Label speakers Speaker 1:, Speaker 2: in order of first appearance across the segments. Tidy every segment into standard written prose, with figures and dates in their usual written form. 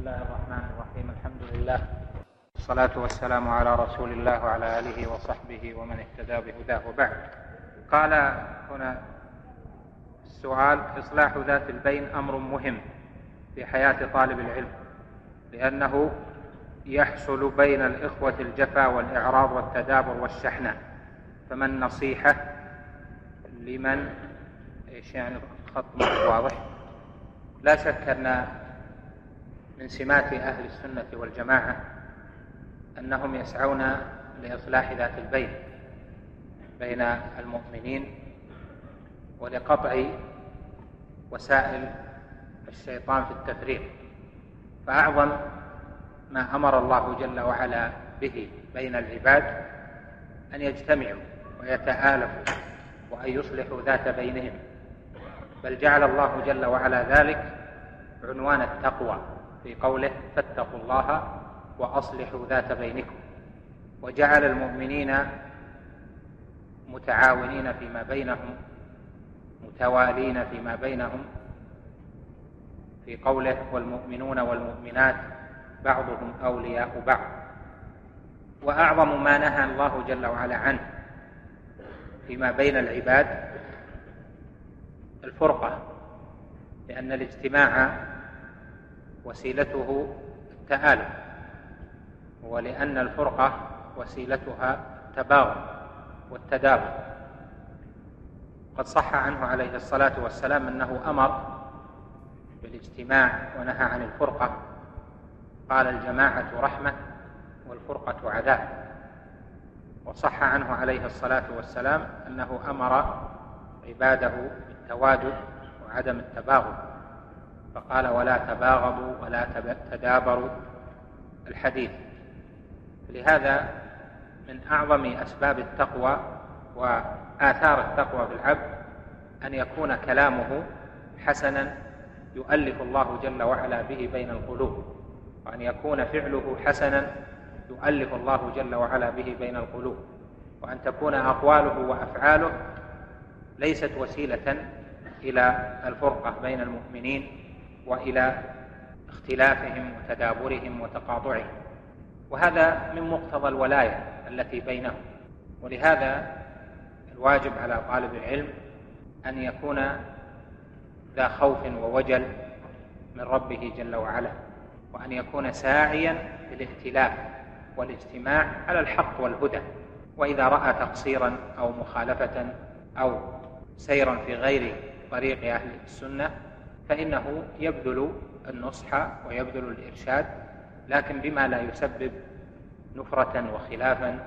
Speaker 1: الله الرحمن الرحيم. الحمد لله والصلاة والسلام على رسول الله وعلى آله وصحبه ومن اهتدى بهداه. وبعد، قال هنا السؤال: إصلاح ذات البين أمر مهم في حياة طالب العلم، لأنه يحصل بين الإخوة الجفا والإعراض والتدابر والشحناء، فما النصيحة لمن يعني الخط واضح؟ لا شك أن من سمات أهل السنة والجماعة أنهم يسعون لإصلاح ذات البين بين المؤمنين ولقطع وسائل الشيطان في التفريق. فأعظم ما أمر الله جل وعلا به بين العباد أن يجتمعوا ويتآلفوا وأن يصلحوا ذات بينهم، بل جعل الله جل وعلا ذلك عنوان التقوى في قوله: فاتقوا الله وأصلحوا ذات بينكم، وجعل المؤمنين متعاونين فيما بينهم متوالين فيما بينهم في قوله: والمؤمنون والمؤمنات بعضهم أولياء بعض. وأعظم ما نهى الله جل وعلا عنه فيما بين العباد الفرقة، لأن الاجتماع وسيلته التآلف، ولأن الفرقة وسيلتها التباغض والتدابر. قد صح عنه عليه الصلاة والسلام أنه أمر بالاجتماع ونهى عن الفرقة، قال: الجماعة رحمة والفرقة عذاب. وصح عنه عليه الصلاة والسلام أنه أمر عباده بالتوادد وعدم التباغض، فقال: ولا تباغضوا ولا تدابروا الحديث. لهذا من أعظم أسباب التقوى وآثار التقوى بالعبد أن يكون كلامه حسنا يؤلف الله جل وعلا به بين القلوب، وأن يكون فعله حسنا يؤلف الله جل وعلا به بين القلوب، وأن تكون أقواله وأفعاله ليست وسيلة إلى الفرقة بين المؤمنين وإلى اختلافهم وتدابرهم وتقاطعهم. وهذا من مقتضى الولاية التي بينهم. ولهذا الواجب على طالب العلم أن يكون ذا خوف ووجل من ربه جل وعلا، وأن يكون ساعيا للائتلاف والاجتماع على الحق والهدى. وإذا رأى تقصيرا أو مخالفة أو سيرا في غير طريق أهل السنة فإنه يبذل النصح ويبذل الإرشاد، لكن بما لا يسبب نفرة وخلافا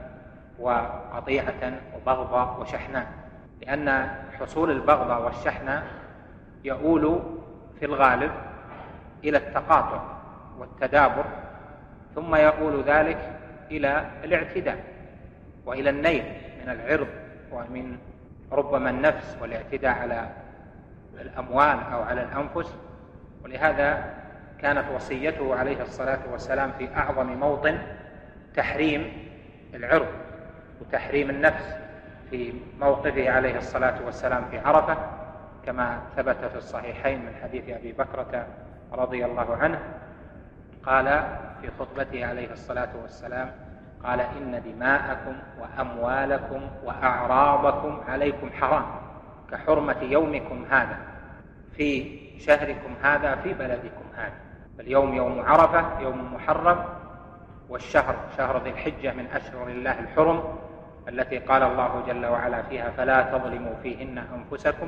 Speaker 1: وقطيعة وبغضة وشحناء، لأن حصول البغضة والشحناء يؤول في الغالب إلى التقاطع والتدابر، ثم يؤول ذلك إلى الاعتداء وإلى النيل من العرض ومن ربما النفس والاعتداء على الأموال أو على الأنفس. ولهذا كانت وصيته عليه الصلاة والسلام في أعظم موطن تحريم العرض وتحريم النفس، في موقفه عليه الصلاة والسلام في عرفة، كما ثبت في الصحيحين من حديث أبي بكرة رضي الله عنه، قال في خطبته عليه الصلاة والسلام: قال: إن دماءكم وأموالكم وأعراضكم عليكم حرام كحرمة يومكم هذا في شهركم هذا في بلدكم هذا. فاليوم يوم عرفة، يوم محرم، والشهر شهر ذي الحجة من أشهر الله الحرم التي قال الله جل وعلا فيها: فلا تظلموا فيهن أنفسكم.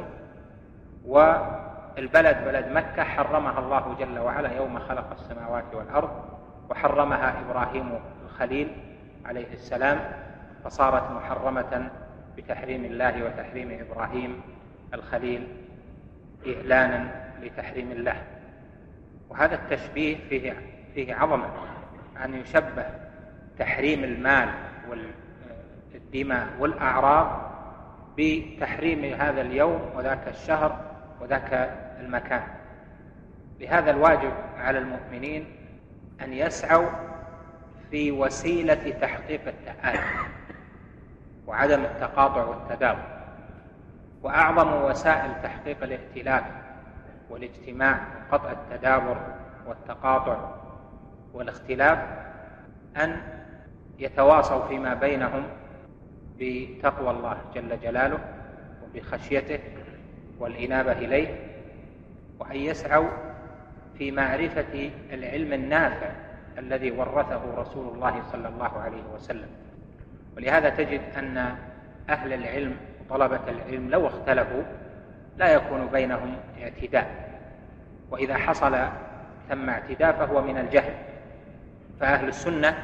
Speaker 1: والبلد بلد مكة حرمها الله جل وعلا يوم خلق السماوات والأرض، وحرمها إبراهيم الخليل عليه السلام، فصارت محرمة بتحريم الله وتحريم إبراهيم الخليل إعلانا لتحريم الله. وهذا التشبيه فيه عظمة، أن يشبه تحريم المال والدماء والأعراض بتحريم هذا اليوم وذاك الشهر وذاك المكان. لهذا الواجب على المؤمنين أن يسعوا في وسيلة تحقيق التآلف وعدم التقاطع والتدابر. وأعظم وسائل تحقيق الائتلاف والاجتماع وقطع التدابر والتقاطع والاختلاف أن يتواصوا فيما بينهم بتقوى الله جل جلاله وبخشيته والإنابة إليه، وأن يسعوا في معرفة العلم النافع الذي ورثه رسول الله صلى الله عليه وسلم. ولهذا تجد أن أهل العلم وطلبة العلم لو اختلفوا لا يكون بينهم اعتداء، وإذا حصل ثم اعتداء فهو من الجهل. فأهل السنة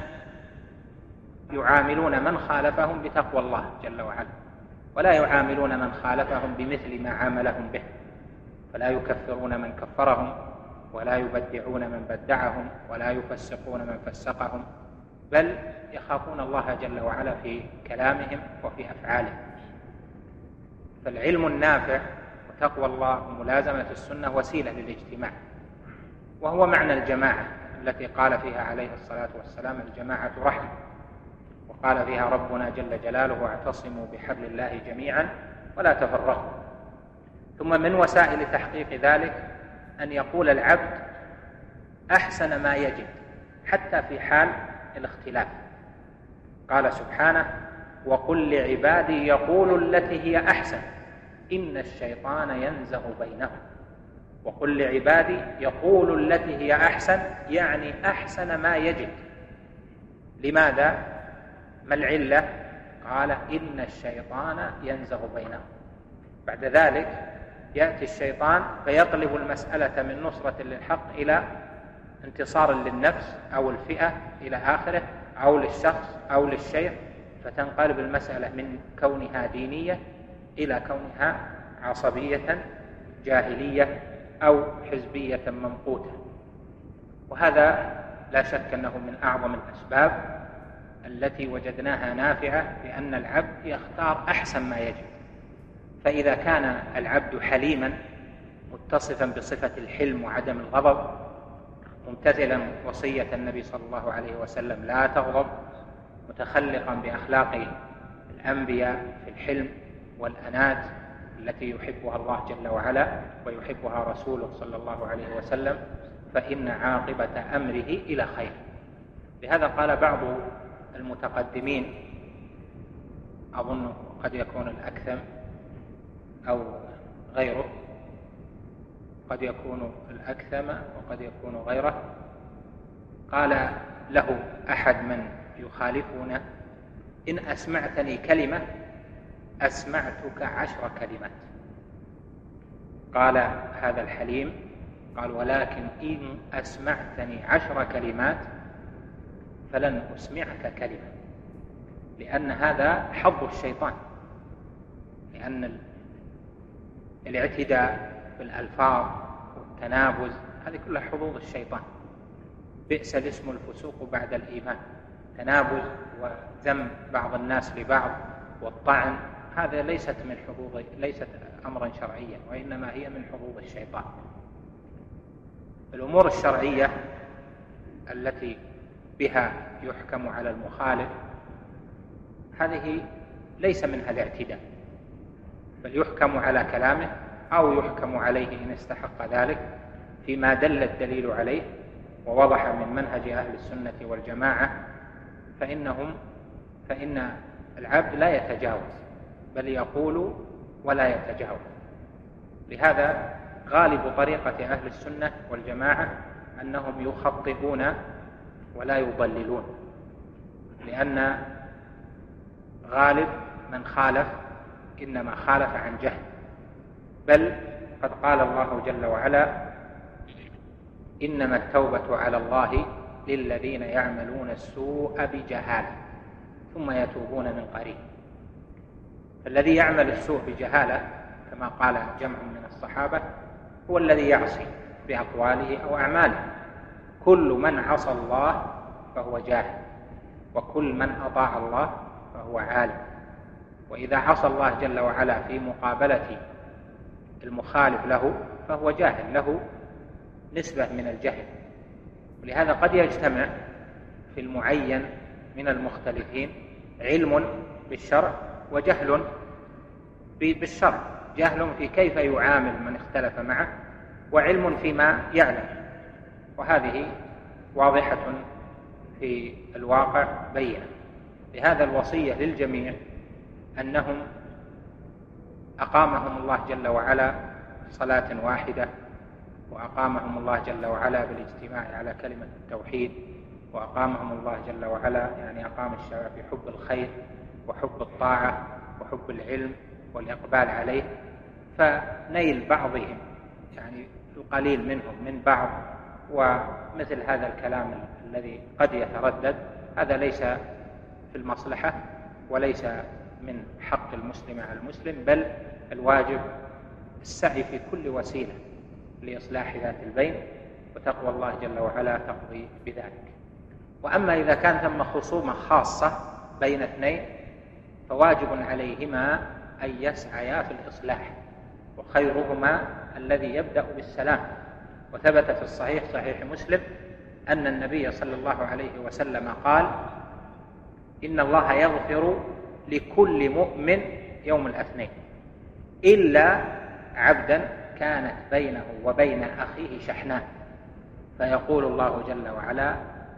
Speaker 1: يعاملون من خالفهم بتقوى الله جل وعلا، ولا يعاملون من خالفهم بمثل ما عاملهم به، فلا يكفرون من كفرهم، ولا يبدعون من بدعهم، ولا يفسقون من فسقهم، بل يخافون الله جل وعلا في كلامهم وفي أفعالهم. فالعلم النافع وتقوى الله وملازمة السنة وسيلة للاجتماع، وهو معنى الجماعة التي قال فيها عليه الصلاة والسلام: الجماعة رحمة. وقال فيها ربنا جل جلاله: واعتصموا بحبل الله جميعا ولا تفرقوا. ثم من وسائل تحقيق ذلك أن يقول العبد أحسن ما يجد حتى في حال الاختلاف. قال سبحانه: وقل لعبادي يقولوا التي هي أحسن إن الشيطان ينزغ بينهم. وقل لعبادي يقولوا التي هي أحسن، يعني أحسن ما يجد. لماذا؟ ما العلة؟ قال: إن الشيطان ينزغ بينهم. بعد ذلك يأتي الشيطان فيقلب المسألة من نصرة للحق إلى انتصار للنفس أو الفئة إلى آخره، أو للشخص أو للشيء، فتنقلب المسألة من كونها دينية إلى كونها عصبية جاهلية أو حزبية ممقوتة. وهذا لا شك أنه من أعظم الأسباب التي وجدناها نافعة، لأن العبد يختار أحسن ما يجب. فإذا كان العبد حليما متصفا بصفة الحلم وعدم الغضب، ممتثلا وصية النبي صلى الله عليه وسلم لا تغضب، متخلقا بأخلاق الأنبياء في الحلم والأنات التي يحبها الله جل وعلا ويحبها رسوله صلى الله عليه وسلم، فإن عاقبة أمره إلى خير. لهذا قال بعض المتقدمين، أظن قد يكون الأكثم أو غيره، قد يكون الأكثم وقد يكون غيره، قال له أحد من يخالفون: إن أسمعتني كلمة أسمعتك 10 كلمات. قال هذا الحليم، قال: ولكن إن أسمعتني 10 كلمات فلن أسمعك كلمة، لأن هذا حظ الشيطان، لأن الاعتداء بالألفاظ والتنابز هذه كلها حظوظ الشيطان. بئس الاسم الفسوق بعد الإيمان. تنابز وذم بعض الناس لبعض والطعن، هذا ليست أمرا شرعيا، وإنما هي من حظوظ الشيطان. الأمور الشرعية التي بها يحكم على المخالف هذه ليس منها الاعتداء، بل يحكم على كلامه أو يحكم عليه إن استحق ذلك فيما دل الدليل عليه ووضح من منهج أهل السنة والجماعة، فإن العبد لا يتجاوز، بل يقول ولا يتجاوز. لهذا غالب طريقة أهل السنة والجماعة أنهم يخطئون ولا يضللون، لأن غالب من خالف إنما خالف عن جهل، بل قد قال الله جل وعلا: إنما التوبة على الله للذين يعملون السوء بجهالة ثم يتوبون من قريب. فالذي يعمل السوء بجهالة كما قال جمع من الصحابة هو الذي يعصي بأقواله أو أعماله. كل من عصى الله فهو جاهل، وكل من أطاع الله فهو عالم. وإذا عصى الله جل وعلا في مقابلة المخالف له فهو جاهل، له نسبة من الجهل. ولهذا قد يجتمع في المعين من المختلفين علم بالشرع وجهل بالشرع، جهل في كيف يعامل من اختلف معه، وعلم فيما يعلم. واضحة في الواقع بينة. لهذا الوصية للجميع أنهم أقامهم الله جل وعلا صلاة واحدة، وأقامهم الله جل وعلا بالاجتماع على كلمة التوحيد، وأقامهم الله جل وعلا يعني أقام الشباب في حب الخير وحب الطاعة وحب العلم والإقبال عليه. فنيل بعضهم يعني القليل منهم من بعض ومثل هذا الكلام الذي قد يتردد، هذا ليس في المصلحة وليس من حق المسلم على المسلم، بل الواجب السعي في كل وسيلة لإصلاح ذات البين، وتقوى الله جل وعلا تقضي بذلك. وأما إذا كان ثم خصومة خاصة بين اثنين فواجب عليهما أن يسعيا في الإصلاح، وخيرهما الذي يبدأ بالسلام. وثبت في الصحيح صحيح مسلم أن النبي صلى الله عليه وسلم قال: إن الله يغفر لكل مؤمن يوم الاثنين إلا عبدا كانت بينه وبين أخيه شحناء، فيقول الله جل وعلا: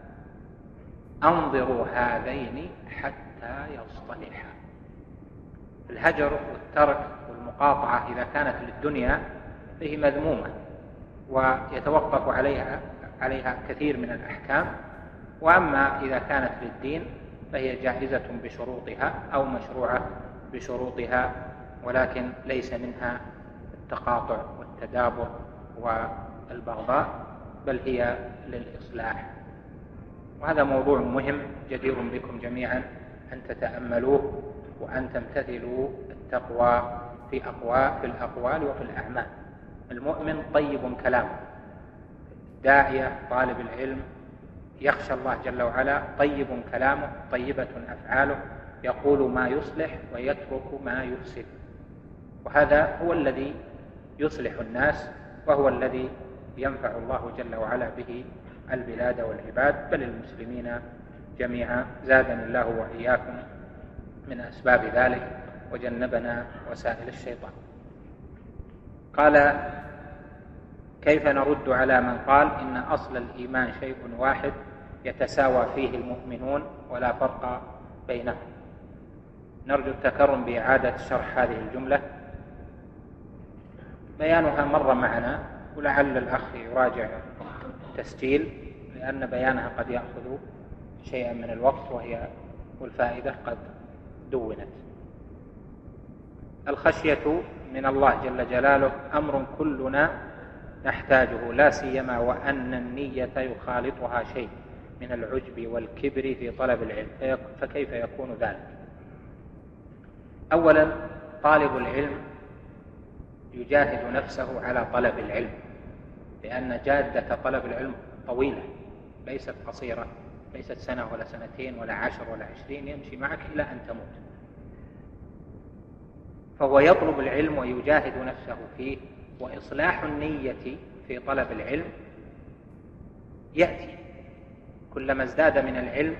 Speaker 1: أنظروا هذين حتى يصطلحا. الهجر والترك والمقاطعة إذا كانت للدنيا فهي مذمومة ويتوقف عليها كثير من الأحكام، وأما إذا كانت للدين فهي جائزة بشروطها أو مشروعة بشروطها، ولكن ليس منها التقاطع والتدابر والبغضاء، بل هي للإصلاح. وهذا موضوع مهم جدير بكم جميعا أن تتأملوه وأن تمتثلوا التقوى في الأقوال وفي الأعمال. المؤمن طيب كلامه، داعية طالب العلم يخشى الله جل وعلا طيب كلامه، طيبة أفعاله، يقول ما يصلح ويترك ما يفسد، وهذا هو الذي يصلح الناس، وهو الذي ينفع الله جل وعلا به البلاد والعباد، بل المسلمين جميعا. زادني الله وإياكم من أسباب ذلك وجنبنا وسائل الشيطان. قال: كيف نرد على من قال إن أصل الإيمان شيء واحد يتساوى فيه المؤمنون ولا فرق بينهم؟ نرجو التكرم بإعادة شرح هذه الجملة. بيانها مر معنا، ولعل الأخ يراجع تسجيل، لأن بيانها قد يأخذ شيئا من الوقت والفائدة قد دونت. الخشية من الله جل جلاله أمر كلنا نحتاجه، لا سيما وأن النية يخالطها شيء من العجب والكبر في طلب العلم، فكيف يكون ذلك؟ أولا، طالب العلم يجاهد نفسه على طلب العلم، لأن جادة طلب العلم طويلة ليست قصيرة، ليست سنة ولا سنتين ولا 10 ولا 20، يمشي معك إلى أن تموت. فهو يطلب العلم ويجاهد نفسه فيه. وإصلاح النية في طلب العلم يأتي كلما ازداد من العلم،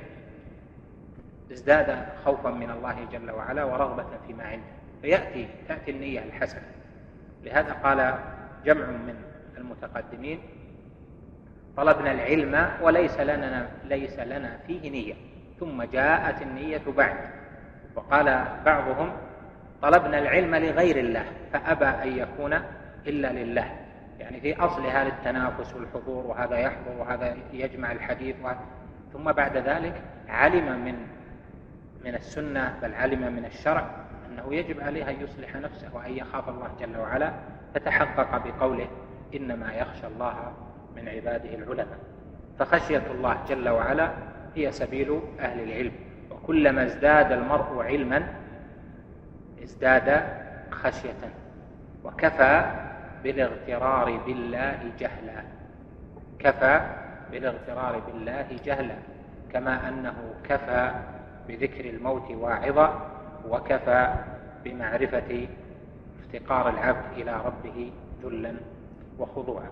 Speaker 1: ازداد خوفا من الله جل وعلا ورغبة فيما عنده، تأتي النية الحسنة. لهذا قال جمع من المتقدمين: طلبنا العلم وليس لنا فيه نية، ثم جاءت النية بعد. وقال بعضهم: طلبنا العلم لغير الله فأبى أن يكون إلا لله، يعني في أصلها للتنافس والحضور، وهذا يحضر وهذا يجمع الحديث، ثم بعد ذلك علم من السنة، بل علم من الشرع أنه يجب عليه أن يصلح نفسه وأن يخاف الله جل وعلا، فتحقق بقوله: إنما يخشى الله من عباده العلماء. فخشية الله جل وعلا هي سبيل أهل العلم، وكلما ازداد المرء علما ازداد خشية. وكفى بالاغترار بالله جهلا، كفى بالاغترار بالله جهلا، كما أنه كفى بذكر الموت واعظا، وكفى بمعرفة افتقار العبد إلى ربه ذلا وخضوعا.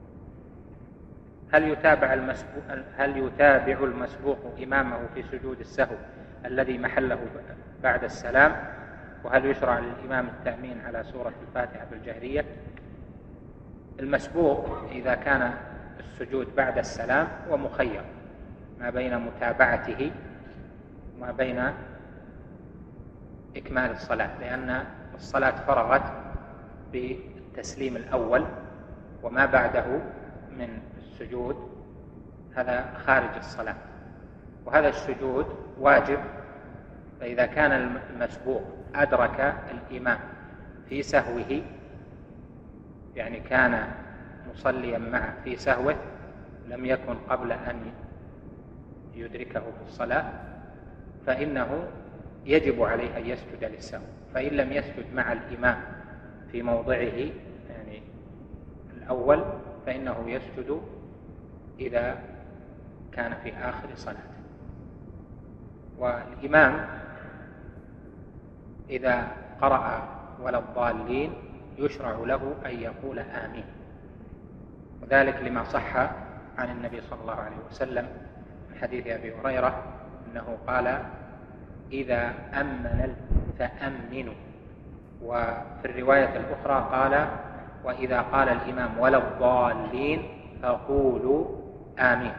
Speaker 1: هل يتابع المسبوق إمامه في سجود السهو الذي محله بعد السلام؟ وهل يشرع للإمام التأمين على سورة الفاتحة بالجهرية؟ المسبوق إذا كان السجود بعد السلام ومخير ما بين متابعته وما بين إكمال الصلاة، لأن الصلاة فرغت بالتسليم الأول، وما بعده من السجود هذا خارج الصلاة، وهذا السجود واجب. فإذا كان المسبوق أدرك الإمام في سهوه، يعني كان مصليا معه في سهوه لم يكن قبل أن يدركه في الصلاة، فإنه يجب عليه أن يسجد للسهو. فإن لم يسجد مع الإمام في موضعه يعني الأول فإنه يسجد إذا كان في آخر صلاته. والإمام إذا قرأ ولا الضالين يشرع له أن يقول آمين، وذلك لما صح عن النبي صلى الله عليه وسلم من حديث أبي هريرة أنه قال: إذا أمن فأمنوا. وفي الرواية الأخرى قال: وإذا قال الإمام ولا الضالين فقولوا آمين.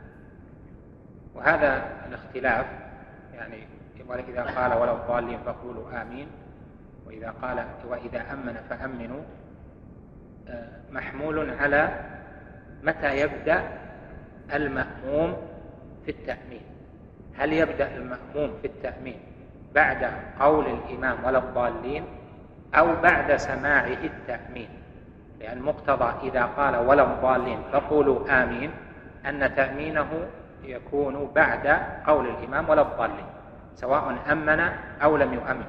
Speaker 1: وهذا الاختلاف يعني إذا قال ولا الضالين فقولوا آمين، وإذا أمن فأمنوا محمول على متى يبدأ المأموم في التأمين. هل يبدأ المأموم في التأمين بعد قول الإمام ولا الضالين أو بعد سماعه التأمين؟ لأن مقتضى إذا قال ولا الضالين فقولوا آمين أن تأمينه يكون بعد قول الإمام ولا الضالين سواء أمن أو لم يؤمن.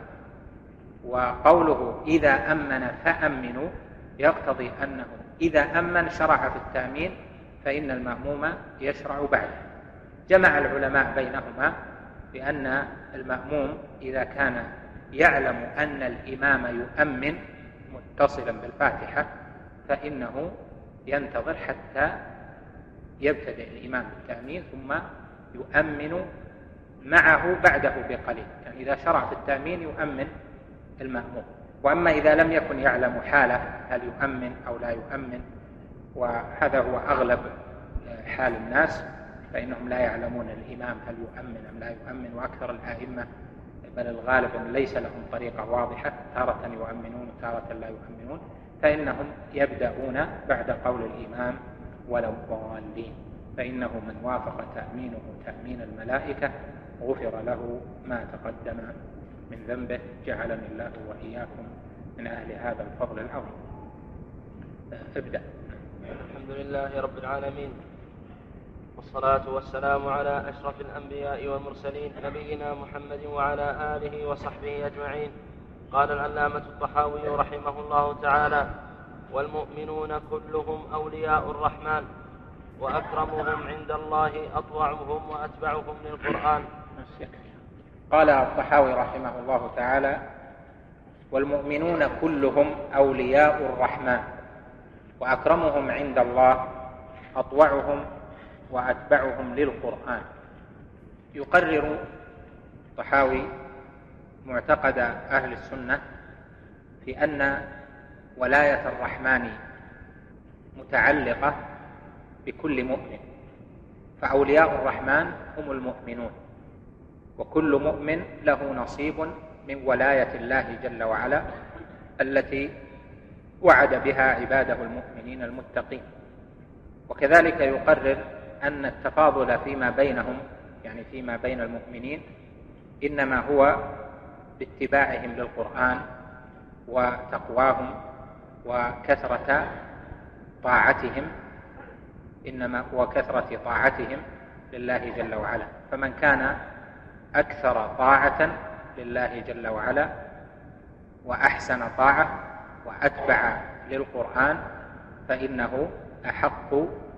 Speaker 1: وقوله إذا أمن فأمنوا يقتضي أنه إذا أمن شرع في التأمين فإن المأموم يشرع بعده. جمع العلماء بينهما بأن المأموم إذا كان يعلم أن الإمام يؤمن متصلا بالفاتحة فإنه ينتظر حتى يبتدئ الإمام بالتأمين ثم يؤمن معه بعده بقليل، يعني إذا شرع في التأمين يؤمن المأموم. وأما إذا لم يكن يعلم حاله هل يؤمن أو لا يؤمن، وهذا هو أغلب حال الناس، فإنهم لا يعلمون الإمام هل يؤمن أم لا يؤمن. وأكثر الآئمة بل الغالب أن ليس لهم طريقة واضحة، تارة يؤمنون وتارة لا يؤمنون، فإنهم يبدأون بعد قول الإمام ولا الضالين، فإنه من وافق تأمينه تأمين الملائكة غفر له ما تقدم من ذنبه. جعلني الله وإياكم من أهل هذا الفضل العظيم. ابدأ.
Speaker 2: الحمد لله رب العالمين، والصلاة والسلام على أشرف الأنبياء والمرسلين نبينا محمد وعلى آله وصحبه أجمعين. قال العلامة الطحاوي رحمه الله تعالى: والمؤمنون كلهم أولياء الرحمن، وأكرمهم عند الله أطوعهم وأتبعهم للقرآن.
Speaker 1: قال الطحاوي رحمه الله تعالى: والمؤمنون كلهم أولياء الرحمن، وأكرمهم عند الله أطوعهم وأتبعهم للقرآن. يقرر الطحاوي معتقد أهل السنة في أن ولاية الرحمن متعلقة بكل مؤمن، فأولياء الرحمن هم المؤمنون، وكل مؤمن له نصيب من ولاية الله جل وعلا التي وعد بها عباده المؤمنين المتقين. وكذلك يقرر أن التفاضل فيما بينهم، يعني فيما بين المؤمنين، إنما هو باتباعهم للقرآن وتقواهم وكثرة طاعتهم، إنما هو كثرة طاعتهم لله جل وعلا. فمن كان أكثر طاعة لله جل وعلا وأحسن طاعة وأتبع للقرآن فإنه أحق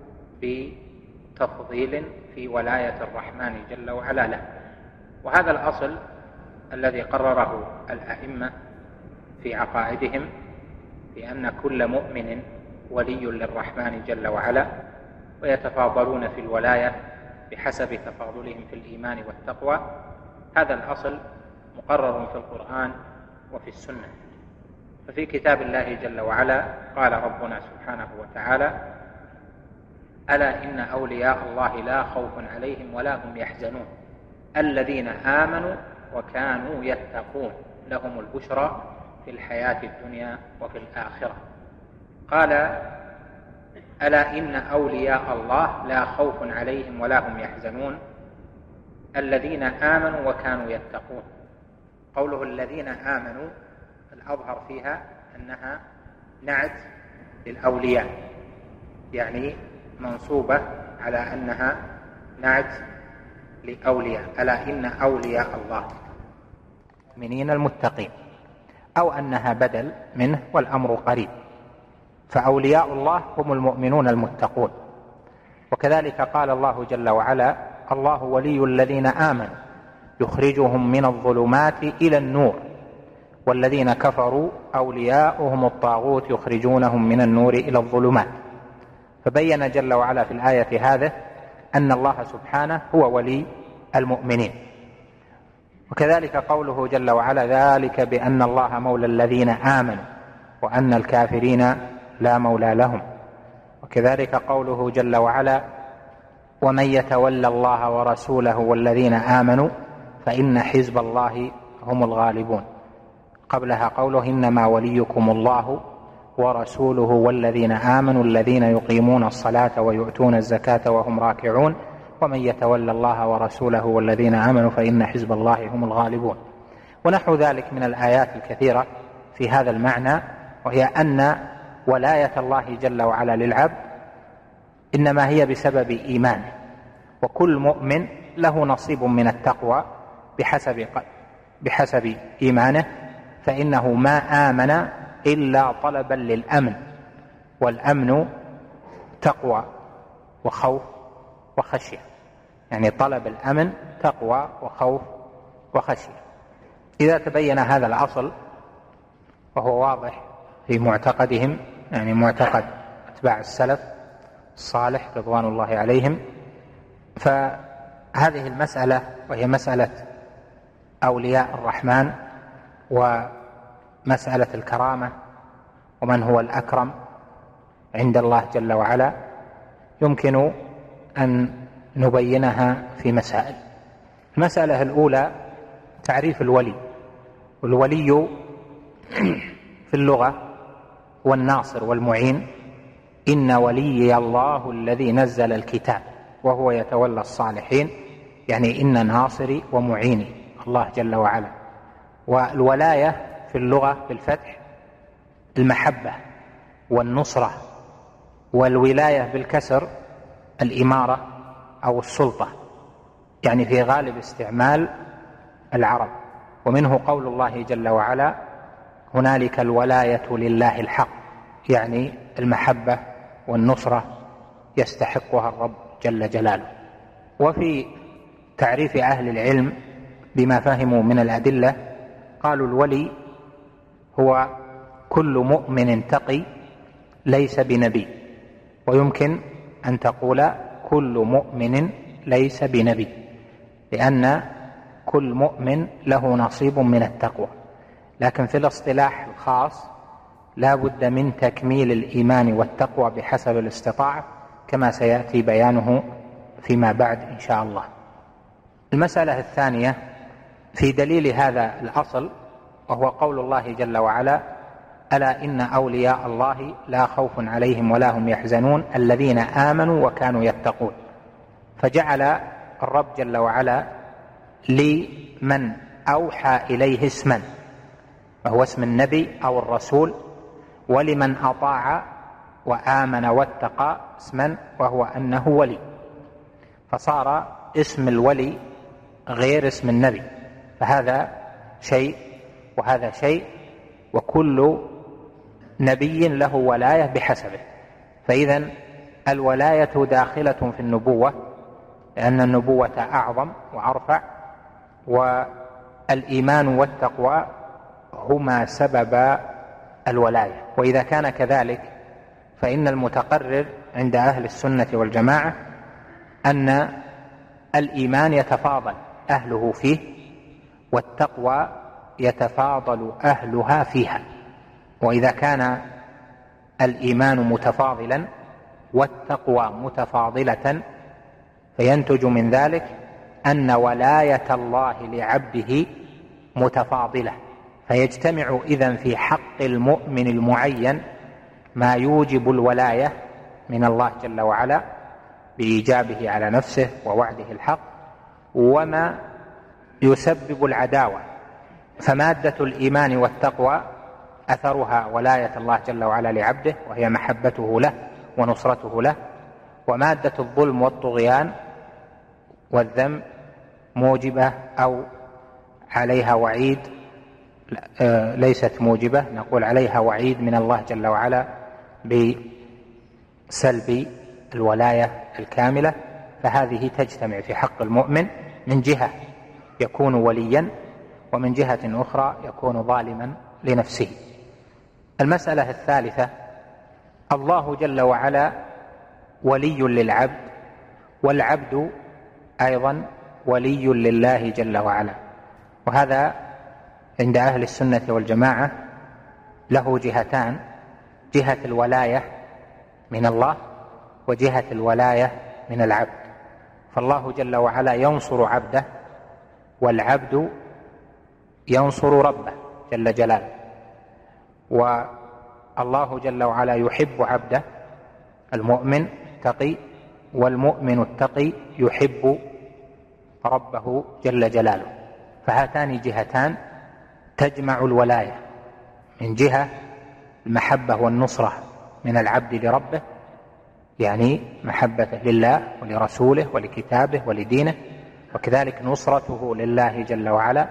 Speaker 1: بتفضيل في ولاية الرحمن جل وعلا له. وهذا الأصل الذي قرره الأئمة في عقائدهم، بأن كل مؤمن ولي للرحمن جل وعلا، ويتفاضلون في الولاية بحسب تفاضلهم في الإيمان والتقوى. هذا الأصل مقرر في القرآن وفي السنة. ففي كتاب الله جل وعلا قال ربنا سبحانه وتعالى: ألا إن أولياء الله لا خوف عليهم ولا هم يحزنون الذين آمنوا وكانوا يتقون لهم البشرى في الحياة الدنيا وفي الآخرة. قال ألا إن أولياء الله لا خوف عليهم ولا هم يحزنون الذين آمنوا وكانوا يتقون. قوله الذين آمنوا الأظهر فيها أنها نعت للأولياء، يعني منصوبة على أنها نعت لأولياء. ألا إن أولياء الله المؤمنين المتقين، أو أنها بدل منه والأمر قريب، فأولياء الله هم المؤمنون المتقون. وكذلك قال الله جل وعلا الله ولي الذين آمنوا يخرجهم من الظلمات إلى النور والذين كفروا أولياؤهم الطاغوت يخرجونهم من النور إلى الظلمات. فبين جل وعلا في الآية هذه أن الله سبحانه هو ولي المؤمنين. وكذلك قوله جل وعلا ذلك بأن الله مولى الذين آمنوا وأن الكافرين لا مولى لهم. وكذلك قوله جل وعلا ومن يتولى الله ورسوله والذين آمنوا فإن حزب الله هم الغالبون. قبلها قوله إنما وليكم الله ورسوله والذين آمنوا الذين يقيمون الصلاة ويؤتون الزكاة وهم راكعون ومن يتولى الله ورسوله والذين آمنوا فإن حزب الله هم الغالبون. ونحو ذلك من الآيات الكثيرة في هذا المعنى، وهي أن ولاية الله جل وعلا للعبد إنما هي بسبب إيمانه، وكل مؤمن له نصيب من التقوى بحسب إيمانه، فإنه ما آمن إلا طلبا للأمن، والأمن تقوى وخوف وخشية، يعني طلب الأمن تقوى وخوف وخشية. إذا تبين هذا الأصل وهو واضح في معتقدهم، يعني معتقد أتباع السلف الصالح رضوان الله عليهم، فهذه المسألة وهي مسألة أولياء الرحمن ومسألة الكرامة ومن هو الأكرم عند الله جل وعلا يمكن أن نبينها في مسائل. المسألة الأولى تعريف الولي. والولي في اللغة هو الناصر والمعين. إن ولي الله الذي نزل الكتاب وهو يتولى الصالحين، يعني إن ناصري ومعيني الله جل وعلا. والولاية في اللغة بالفتح المحبة والنصرة، والولاية بالكسر الإمارة أو السلطة، يعني في غالب استعمال العرب. ومنه قول الله جل وعلا هنالك الولاية لله الحق، يعني المحبة والنصرة يستحقها الرب جل جلاله. وفي تعريف أهل العلم بما فهموا من الأدلة قالوا الولي هو كل مؤمن تقي ليس بنبي، ويمكن أن تقول كل مؤمن ليس بنبي، لأن كل مؤمن له نصيب من التقوى. لكن في الاصطلاح الخاص لا بد من تكميل الإيمان والتقوى بحسب الاستطاعة، كما سيأتي بيانه فيما بعد إن شاء الله. المسألة الثانية في دليل هذا الأصل، وهو قول الله جل وعلا ألا إن أولياء الله لا خوف عليهم ولا هم يحزنون الذين آمنوا وكانوا يتقون. فجعل الرب جل وعلا لمن أوحى إليه اسما، وهو اسم النبي أو الرسول، ولمن أطاع وآمن واتقى اسما وهو أنه ولي. فصار اسم الولي غير اسم النبي، فهذا شيء وهذا شيء، وكل نبي له ولاية بحسبه. فإذن الولاية داخلة في النبوة، لأن النبوة أعظم وأرفع، والإيمان والتقوى هما سبب الولاية. وإذا كان كذلك فإن المتقرر عند أهل السنة والجماعة أن الإيمان يتفاضل أهله فيه، والتقوى يتفاضل أهلها فيها. وإذا كان الإيمان متفاضلا والتقوى متفاضلة، فينتج من ذلك أن ولاية الله لعبده متفاضلة، فيجتمع إذن في حق المؤمن المعين ما يوجب الولاية من الله جل وعلا بإيجابه على نفسه ووعده الحق، وما يسبب العداوة. فمادة الإيمان والتقوى أثرها ولاية الله جل وعلا لعبده، وهي محبته له ونصرته له. ومادة الظلم والطغيان والذنب موجبة أو عليها وعيد، ليست موجبة، نقول عليها وعيد من الله جل وعلا بسلب الولاية الكاملة. فهذه تجتمع في حق المؤمن، من جهة يكون وليا، ومن جهة أخرى يكون ظالما لنفسه. المسألة الثالثة: الله جل وعلا ولي للعبد، والعبد أيضا ولي لله جل وعلا. وهذا عند أهل السنة والجماعة له جهتان: جهة الولاية من الله، وجهة الولاية من العبد. فالله جل وعلا ينصر عبده، والعبد ينصر ربه جل جلاله. والله جل وعلا يحب عبده المؤمن التقي، والمؤمن التقي يحب ربه جل جلاله. فهاتان جهتان تجمع الولاية: من جهة المحبة والنصرة من العبد لربه، يعني محبته لله ولرسوله ولكتابه ولدينه، وكذلك نصرته لله جل وعلا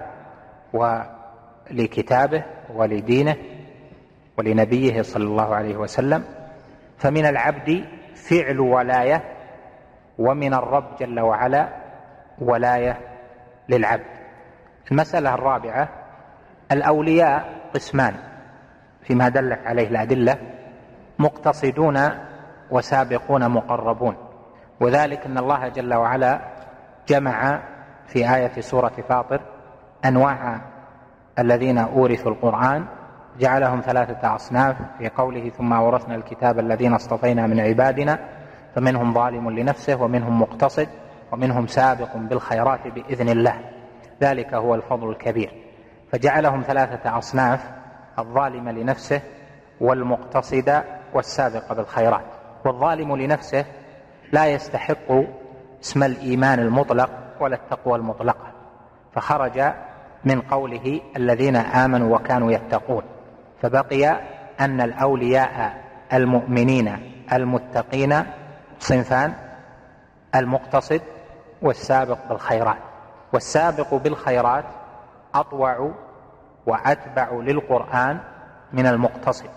Speaker 1: ولكتابه ولدينه ولنبيه صلى الله عليه وسلم. فمن العبد فعل ولاية، ومن الرب جل وعلا ولاية للعبد. المسألة الرابعة: الأولياء قسمان فيما دلت عليه الأدلة: مقتصدون وسابقون مقربون. وذلك أن الله جل وعلا جمع في آية سورة فاطر أنواع الذين أورثوا القرآن، جعلهم 3 أصناف في قوله: ثم أورثنا الكتاب الذين اصطفينا من عبادنا فمنهم ظالم لنفسه ومنهم مقتصد ومنهم سابق بالخيرات بإذن الله، ذلك هو الفضل الكبير. فجعلهم 3 أصناف: الظالم لنفسه والمقتصد والسابق بالخيرات. والظالم لنفسه لا يستحق اسم الإيمان المطلق ولا التقوى المطلقة، فخرج من قوله الذين آمنوا وكانوا يتقون، فبقي أن الأولياء المؤمنين المتقين صنفان: المقتصد والسابق بالخيرات. والسابق بالخيرات أطوع وأتبع للقرآن من المقتصد،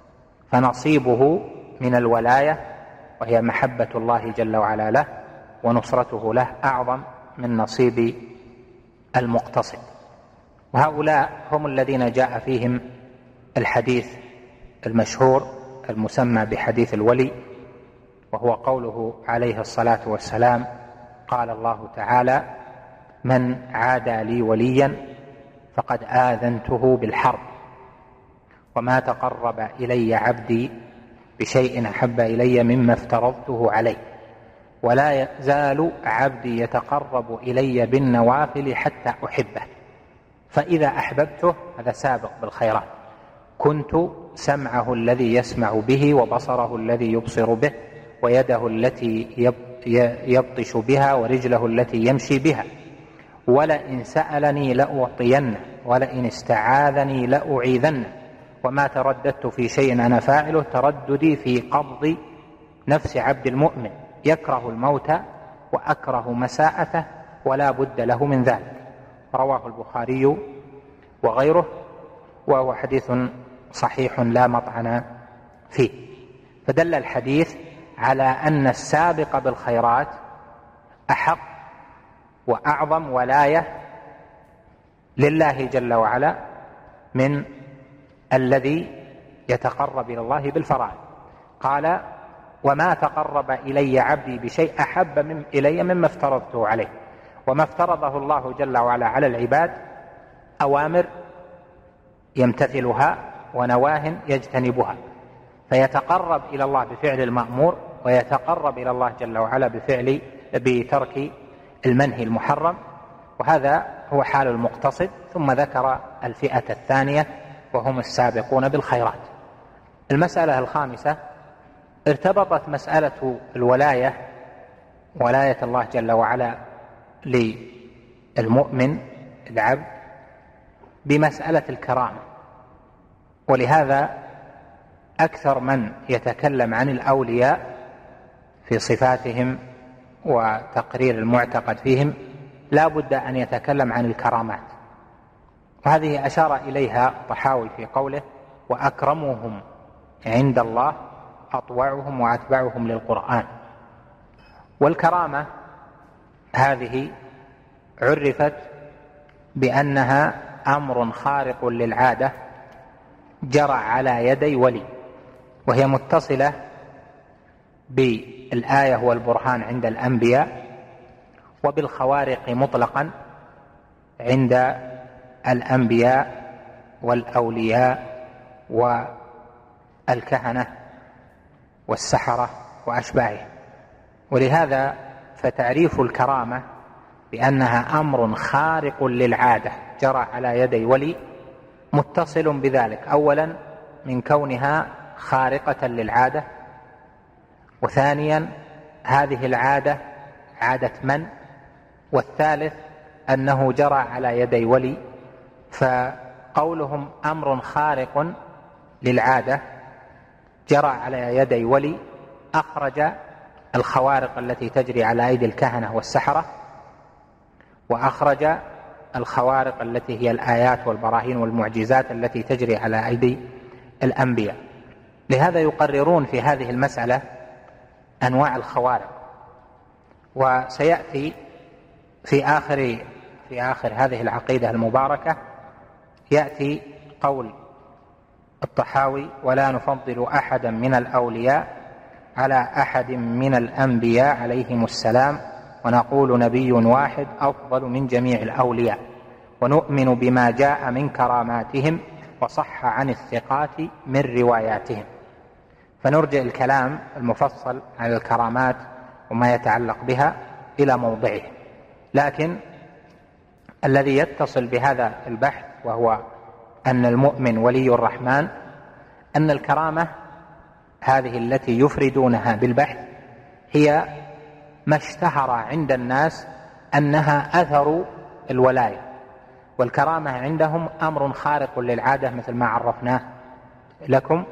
Speaker 1: فنصيبه من الولاية وهي محبة الله جل وعلا له ونصرته له أعظم من نصيب المقتصد. وهؤلاء هم الذين جاء فيهم الحديث المشهور المسمى بحديث الولي، وهو قوله عليه الصلاة والسلام: قال الله تعالى: من عادى لي وليا فقد آذنته بالحرب، وما تقرب إلي عبدي بشيء أحب إلي مما افترضته عليه، ولا يزال عبدي يتقرب إلي بالنوافل حتى أحبه، فإذا أحببته، هذا سابق بالخيرات، كنت سمعه الذي يسمع به وبصره الذي يبصر به ويده التي يبطش بها ورجله التي يمشي بها، ولئن سألني لأعطينه ولئن استعاذني لأعيذنه، وما ترددت في شيء أنا فاعله ترددي في قبض نفس عبد المؤمن، يكره الموت وأكره مساءته ولا بد له من ذلك. رواه البخاري وغيره، وهو حديث صحيح لا مطعن فيه. فدل الحديث على أن السابق بالخيرات أحق وأعظم ولاية لله جل وعلا من الذي يتقرب إلى الله بالفرائض. قال: وما تقرب إلي عبدي بشيء أحب إلي مما افترضته عليه. وما افترضه الله جل وعلا على العباد أوامر يمتثلها ونواه يجتنبها، فيتقرب إلى الله بفعل المأمور، ويتقرب إلى الله جل وعلا بترك المنهي المحرم، وهذا هو حال المقتصد. ثم ذكر الفئة الثانية وهم السابقون بالخيرات. المسألة الخامسة: ارتبطت مسألة الولاية، ولاية الله جل وعلا للمؤمن العبد، بمسألة الكرامة، ولهذا أكثر من يتكلم عن الأولياء في صفاتهم وتقرير المعتقد فيهم لا بد أن يتكلم عن الكرامات، وهذه أشار إليها الطحاوي في قوله: وأكرمهم عند الله أطوعهم وأتبعهم للقرآن. والكرامة هذه عرفت بأنها أمر خارق للعادة جرى على يدي ولي، وهي متصلة بالآية والبرهان عند الأنبياء، وبالخوارق مطلقا عند الأنبياء والأولياء والكهنة والسحرة وأشباههم. ولهذا فتعريف الكرامة بأنها أمر خارق للعادة جرى على يدي ولي متصل بذلك، أولا من كونها خارقة للعادة، وثانيا هذه العادة عادة من، والثالث أنه جرى على يدي ولي. فقولهم أمر خارق للعادة جرى على يدي ولي أخرج الخوارق التي تجري على أيدي الكهنة والسحرة، وأخرج الخوارق التي هي الآيات والبراهين والمعجزات التي تجري على أيدي الأنبياء. لهذا يقررون في هذه المسألة أنواع الخوارق، وسيأتي في آخر هذه العقيدة المباركة يأتي قول الطحاوي: ولا نفضل أحدا من الأولياء على أحد من الأنبياء عليهم السلام، ونقول نبي واحد أفضل من جميع الأولياء، ونؤمن بما جاء من كراماتهم وصح عن الثقات من رواياتهم. فنرجع الكلام المفصل على الكرامات وما يتعلق بها إلى موضعه، لكن الذي يتصل بهذا البحث وهو أن المؤمن ولي الرحمن، أن الكرامة هذه التي يفردونها بالبحث هي ما اشتهر عند الناس أنها أثر الولاية، والكرامة عندهم أمر خارق للعادة مثل ما عرفناه لكم.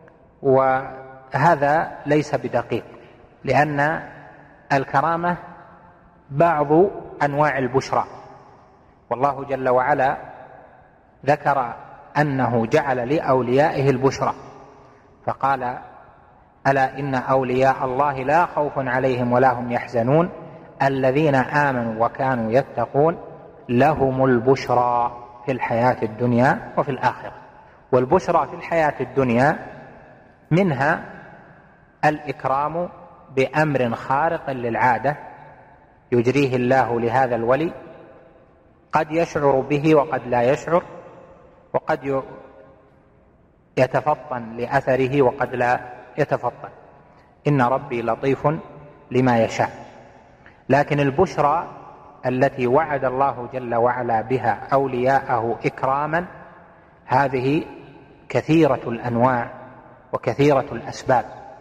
Speaker 1: وهذا ليس بدقيق، لأن الكرامة بعض أنواع البشرى، والله جل وعلا ذكر أنه جعل لأوليائه البشرى فقال: ألا إن أولياء الله لا خوف عليهم ولا هم يحزنون الذين آمنوا وكانوا يتقون لهم البشرى في الحياة الدنيا وفي الآخرة. والبشرى في الحياة الدنيا منها الإكرام بأمر خارق للعادة يجريه الله لهذا الولي، قد يشعر به وقد لا يشعر، وقد يتفطن لأثره وقد لا يتفطن. إن ربي لطيف لما يشاء. لكن البشرى التي وعد الله جل وعلا بها أولياءه إكراما هذه كثيرة الأنواع وكثيرة الأسباب.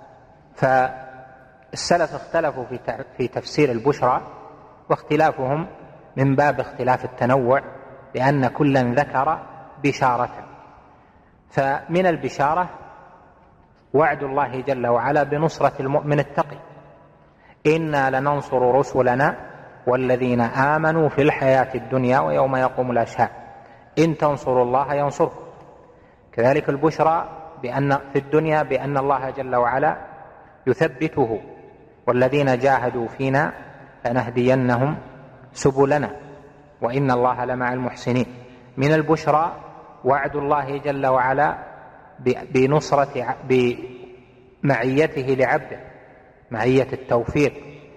Speaker 1: فالسلف اختلفوا في تفسير البشرى، واختلافهم من باب اختلاف التنوع، لأن كلا ذكر بشارة. فمن البشارة وعد الله جل وعلا بنصرة المؤمن التقي: إنا لننصر رسلنا والذين آمنوا في الحياة الدنيا ويوم يقوم الأشهاد إن تنصروا الله ينصركم. كذلك البشرى في الدنيا بأن الله جل وعلا يثبته: والذين جاهدوا فينا لنهدينهم سبلنا وإن الله لمع المحسنين. من البشرى وعد الله جل وعلا بمعيته لعبده، معية التوفيق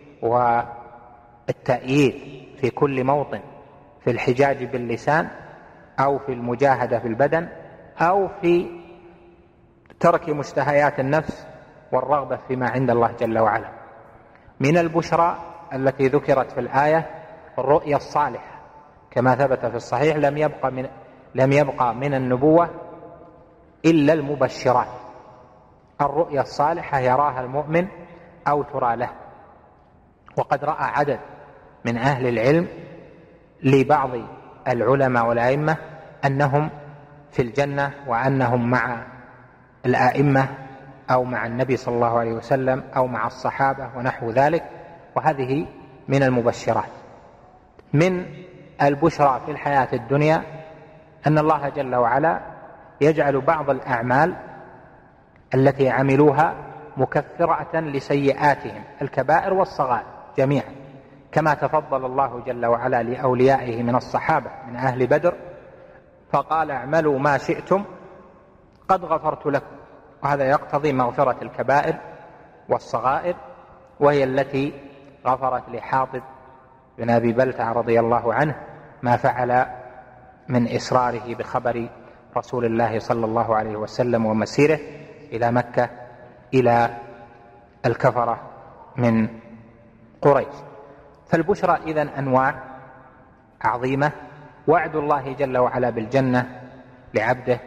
Speaker 1: والتأييد في كل موطن، في الحجاج باللسان أو في المجاهدة بالبدن أو في ترك مشتهيات النفس والرغبة فيما عند الله جل وعلا. من البشرى التي ذكرت في الآية الرؤيا الصالحة، كما ثبت في الصحيح لم يبقى من النبوة إلا المبشرات. الرؤيا الصالحة يراها المؤمن أو ترى له. وقد رأى عدد من أهل العلم لبعض العلماء والأئمة أنهم في الجنة، وأنهم مع الآئمة أو مع النبي صلى الله عليه وسلم أو مع الصحابة ونحو ذلك، وهذه من المبشرات. من البشرى في الحياة الدنيا أن الله جل وعلا يجعل بعض الأعمال التي عملوها مكفرة لسيئاتهم، الكبائر والصغائر جميعا، كما تفضل الله جل وعلا لأوليائه من الصحابة من أهل بدر فقال اعملوا ما شئتم قد غفرت لكم. وهذا يقتضي مغفرة الكبائر والصغائر، وهي التي غفرت لحاطب بن أبي بلتع رضي الله عنه ما فعل من إسراره بخبر رسول الله صلى الله عليه وسلم ومسيره إلى مكة إلى الكفرة من قريش. فالبشرى إذن أنواع عظيمة. وعد الله جل وعلا بالجنة لعبده،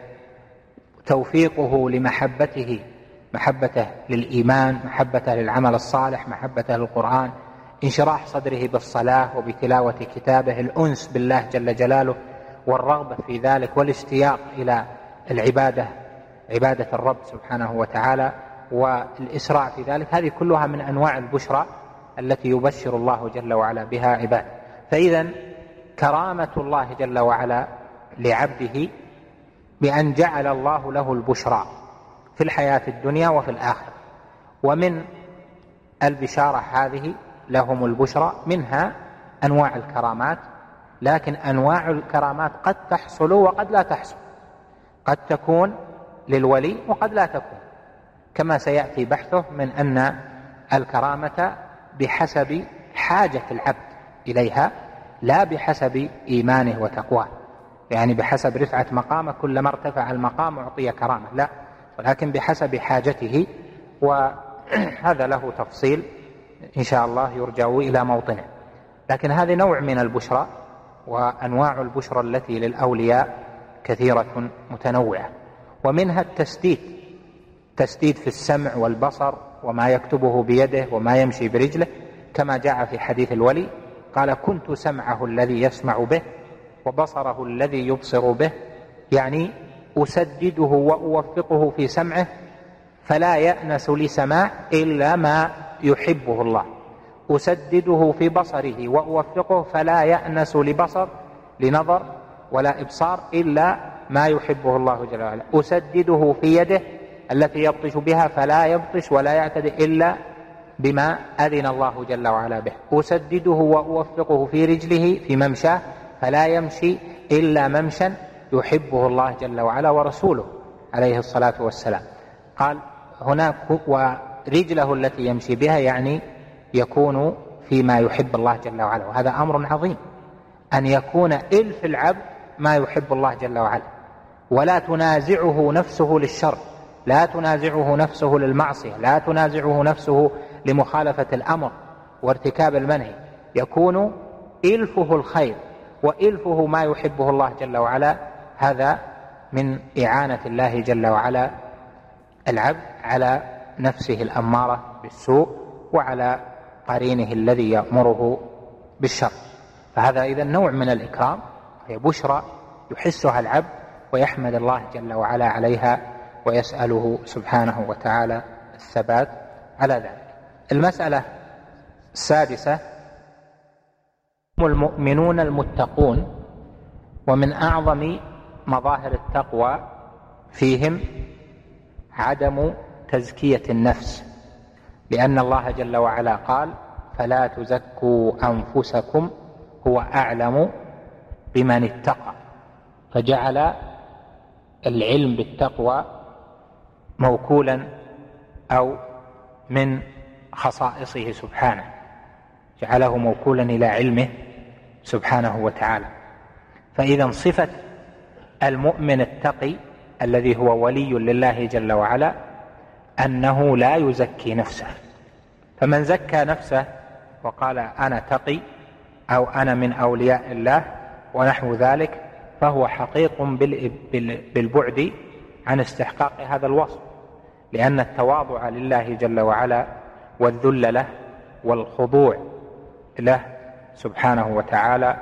Speaker 1: توفيقه لمحبته، محبته للإيمان، محبته للعمل الصالح، محبته للقرآن، انشراح صدره بالصلاة وبتلاوة كتابه، الأنس بالله جل جلاله والرغبة في ذلك والاشتياق إلى العبادة، عبادة الرب سبحانه وتعالى، والإسراع في ذلك. هذه كلها من أنواع البشرى التي يبشر الله جل وعلا بها عباده. فإذا كرامة الله جل وعلا لعبده بأن جعل الله له البشرى في الحياة الدنيا وفي الآخرة. ومن البشارة هذه لهم البشرى منها أنواع الكرامات، لكن أنواع الكرامات قد تحصل وقد لا تحصل، قد تكون للولي وقد لا تكون، كما سيأتي بحثه من أن الكرامة بحسب حاجة العبد إليها لا بحسب إيمانه وتقواه، يعني بحسب رفعة مقامه كلما ارتفع المقام أعطي كرامة، لا، ولكن بحسب حاجته. وهذا له تفصيل إن شاء الله يرجع إلى موطنه. لكن هذا نوع من البشرى، وأنواع البشرى التي للأولياء كثيرة متنوعة. ومنها التسديد في السمع والبصر وما يكتبه بيده وما يمشي برجله، كما جاء في حديث الولي قال كنت سمعه الذي يسمع به وبصره الذي يبصر به، يعني أسدده وأوفقه في سمعه فلا يأنس لسماع إلا ما يحبه الله، أسدده في بصره وأوفقه فلا يأنس لنظر ولا إبصار إلا ما يحبه الله جل وعلا، أسدده في يده التي يبطش بها فلا يبطش ولا يعتدي إلا بما أذن الله جل وعلا به، أسدده وأوفقه في رجله في ممشاه فلا يمشي إلا ممشا يحبه الله جل وعلا ورسوله عليه الصلاة والسلام. قال هناك ورجله التي يمشي بها يعني يكون فيما يحب الله جل وعلا، وهذا أمر عظيم أن يكون إلف العبد ما يحب الله جل وعلا، ولا تنازعه نفسه للشر، لا تنازعه نفسه للمعصية، لا تنازعه نفسه لمخالفة الأمر وارتكاب المنهي، يكون إلفه الخير وإلفه ما يحبه الله جل وعلا. هذا من إعانة الله جل وعلا العبد على نفسه الأمارة بالسوء وعلى قرينه الذي يأمره بالشر. فهذا إذن نوع من الإكرام، هي بشرى يحسها العبد ويحمد الله جل وعلا عليها ويسأله سبحانه وتعالى الثبات على ذلك. المسألة السادسة هم المؤمنون المتقون. ومن أعظم مظاهر التقوى فيهم عدم تزكية النفس، لأن الله جل وعلا قال فلا تزكوا أنفسكم هو أعلم بمن اتقى، فجعل العلم بالتقوى موكولا أو من خصائصه سبحانه، جعله موكولا إلى علمه سبحانه وتعالى. فإذا صفة المؤمن التقي الذي هو ولي لله جل وعلا أنه لا يزكي نفسه. فمن زكى نفسه وقال أنا تقي أو أنا من أولياء الله ونحو ذلك فهو حقيق بالبعد عن استحقاق هذا الوصف، لأن التواضع لله جل وعلا والذل له والخضوع له سبحانه وتعالى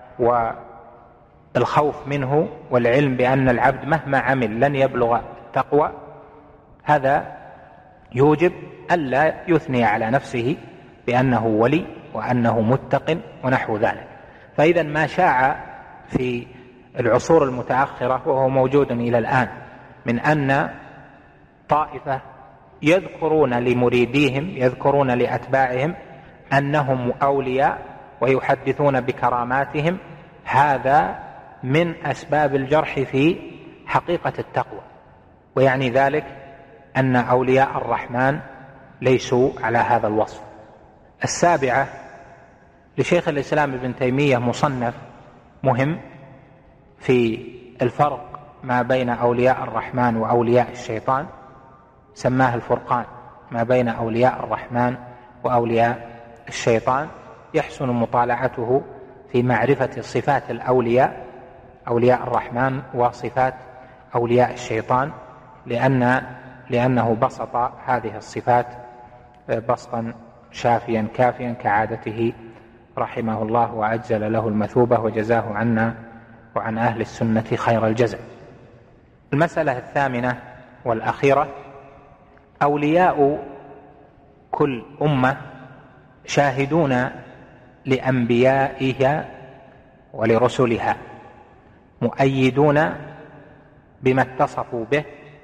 Speaker 1: والخوف منه والعلم بأن العبد مهما عمل لن يبلغ التقوى، هذا يوجب ألا يثني على نفسه بأنه ولي وأنه متق ونحو ذلك. فإذا ما شاع في العصور المتأخرة وهو موجود إلى الآن من أن طائفة يذكرون لمريديهم يذكرون لأتباعهم أنهم أولياء ويحدثون بكراماتهم، هذا من أسباب الجرح في حقيقة التقوى، ويعني ذلك أن أولياء الرحمن ليسوا على هذا الوصف. السابعة لشيخ الإسلام ابن تيمية مصنف مهم في الفرق ما بين أولياء الرحمن وأولياء الشيطان، سماه الفرقان ما بين أولياء الرحمن وأولياء الشيطان. يحسن مطالعته في معرفة صفات الأولياء أولياء الرحمن وصفات أولياء الشيطان، لأنه بسط هذه الصفات بسطا شافيا كافيا كعادته رحمه الله وأجزل له المثوبة وجزاه عنا وعن أهل السنة خير الجزاء. المسألة الثامنة والأخيرة: أولياء كل أمة شاهدون لأنبيائها ولرسلها، مؤيدون بما اتصفوا به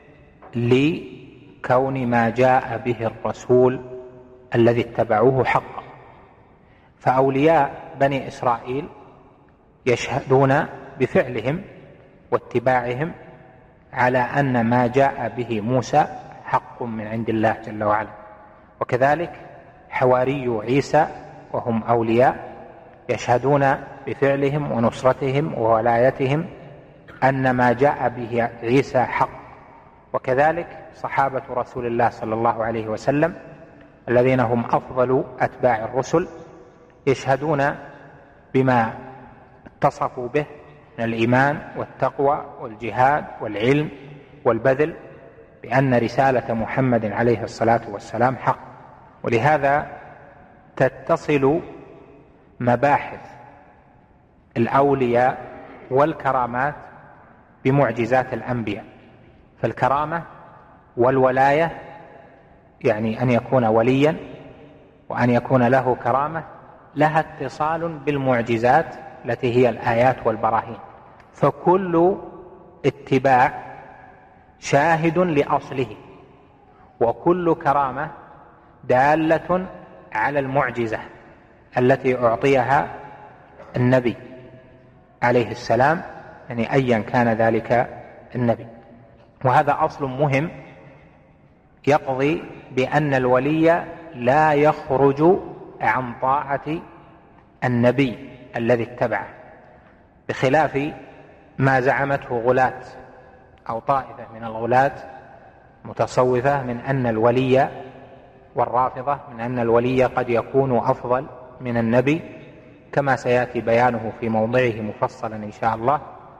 Speaker 1: لكون ما جاء به الرسول الذي اتبعوه حقا. فأولياء بني إسرائيل يشهدون بفعلهم واتباعهم على أن ما جاء به موسى حق من عند الله جل وعلا، وكذلك حواري عيسى وهم أولياء يشهدون بفعلهم ونصرتهم وولايتهم أن ما جاء به عيسى حق، وكذلك صحابة رسول الله صلى الله عليه وسلم الذين هم أفضل أتباع الرسل يشهدون بما اتصفوا به من الإيمان والتقوى والجهاد والعلم والبذل بأن رسالة محمد عليه الصلاة والسلام حق. ولهذا تتصل مباحث الأولياء والكرامات بمعجزات الأنبياء. فالكرامة والولاية يعني أن يكون وليا وأن يكون له كرامة لها اتصال بالمعجزات التي هي الآيات والبراهين، فكل اتباع شاهد لأصله، وكل كرامة دالة على المعجزة التي أعطيها النبي عليه السلام، يعني أيا كان ذلك النبي. وهذا أصل مهم يقضي بأن الولي لا يخرج عن طاعة النبي الذي اتبعه، بخلاف ما زعمته غلاة أو طائفة من الغلاة متصوفة من أن الولي والرافضة من أن الولي قد يكون أفضل من النبي، كما سيأتي بيانه في موضعه مفصلا إن شاء الله.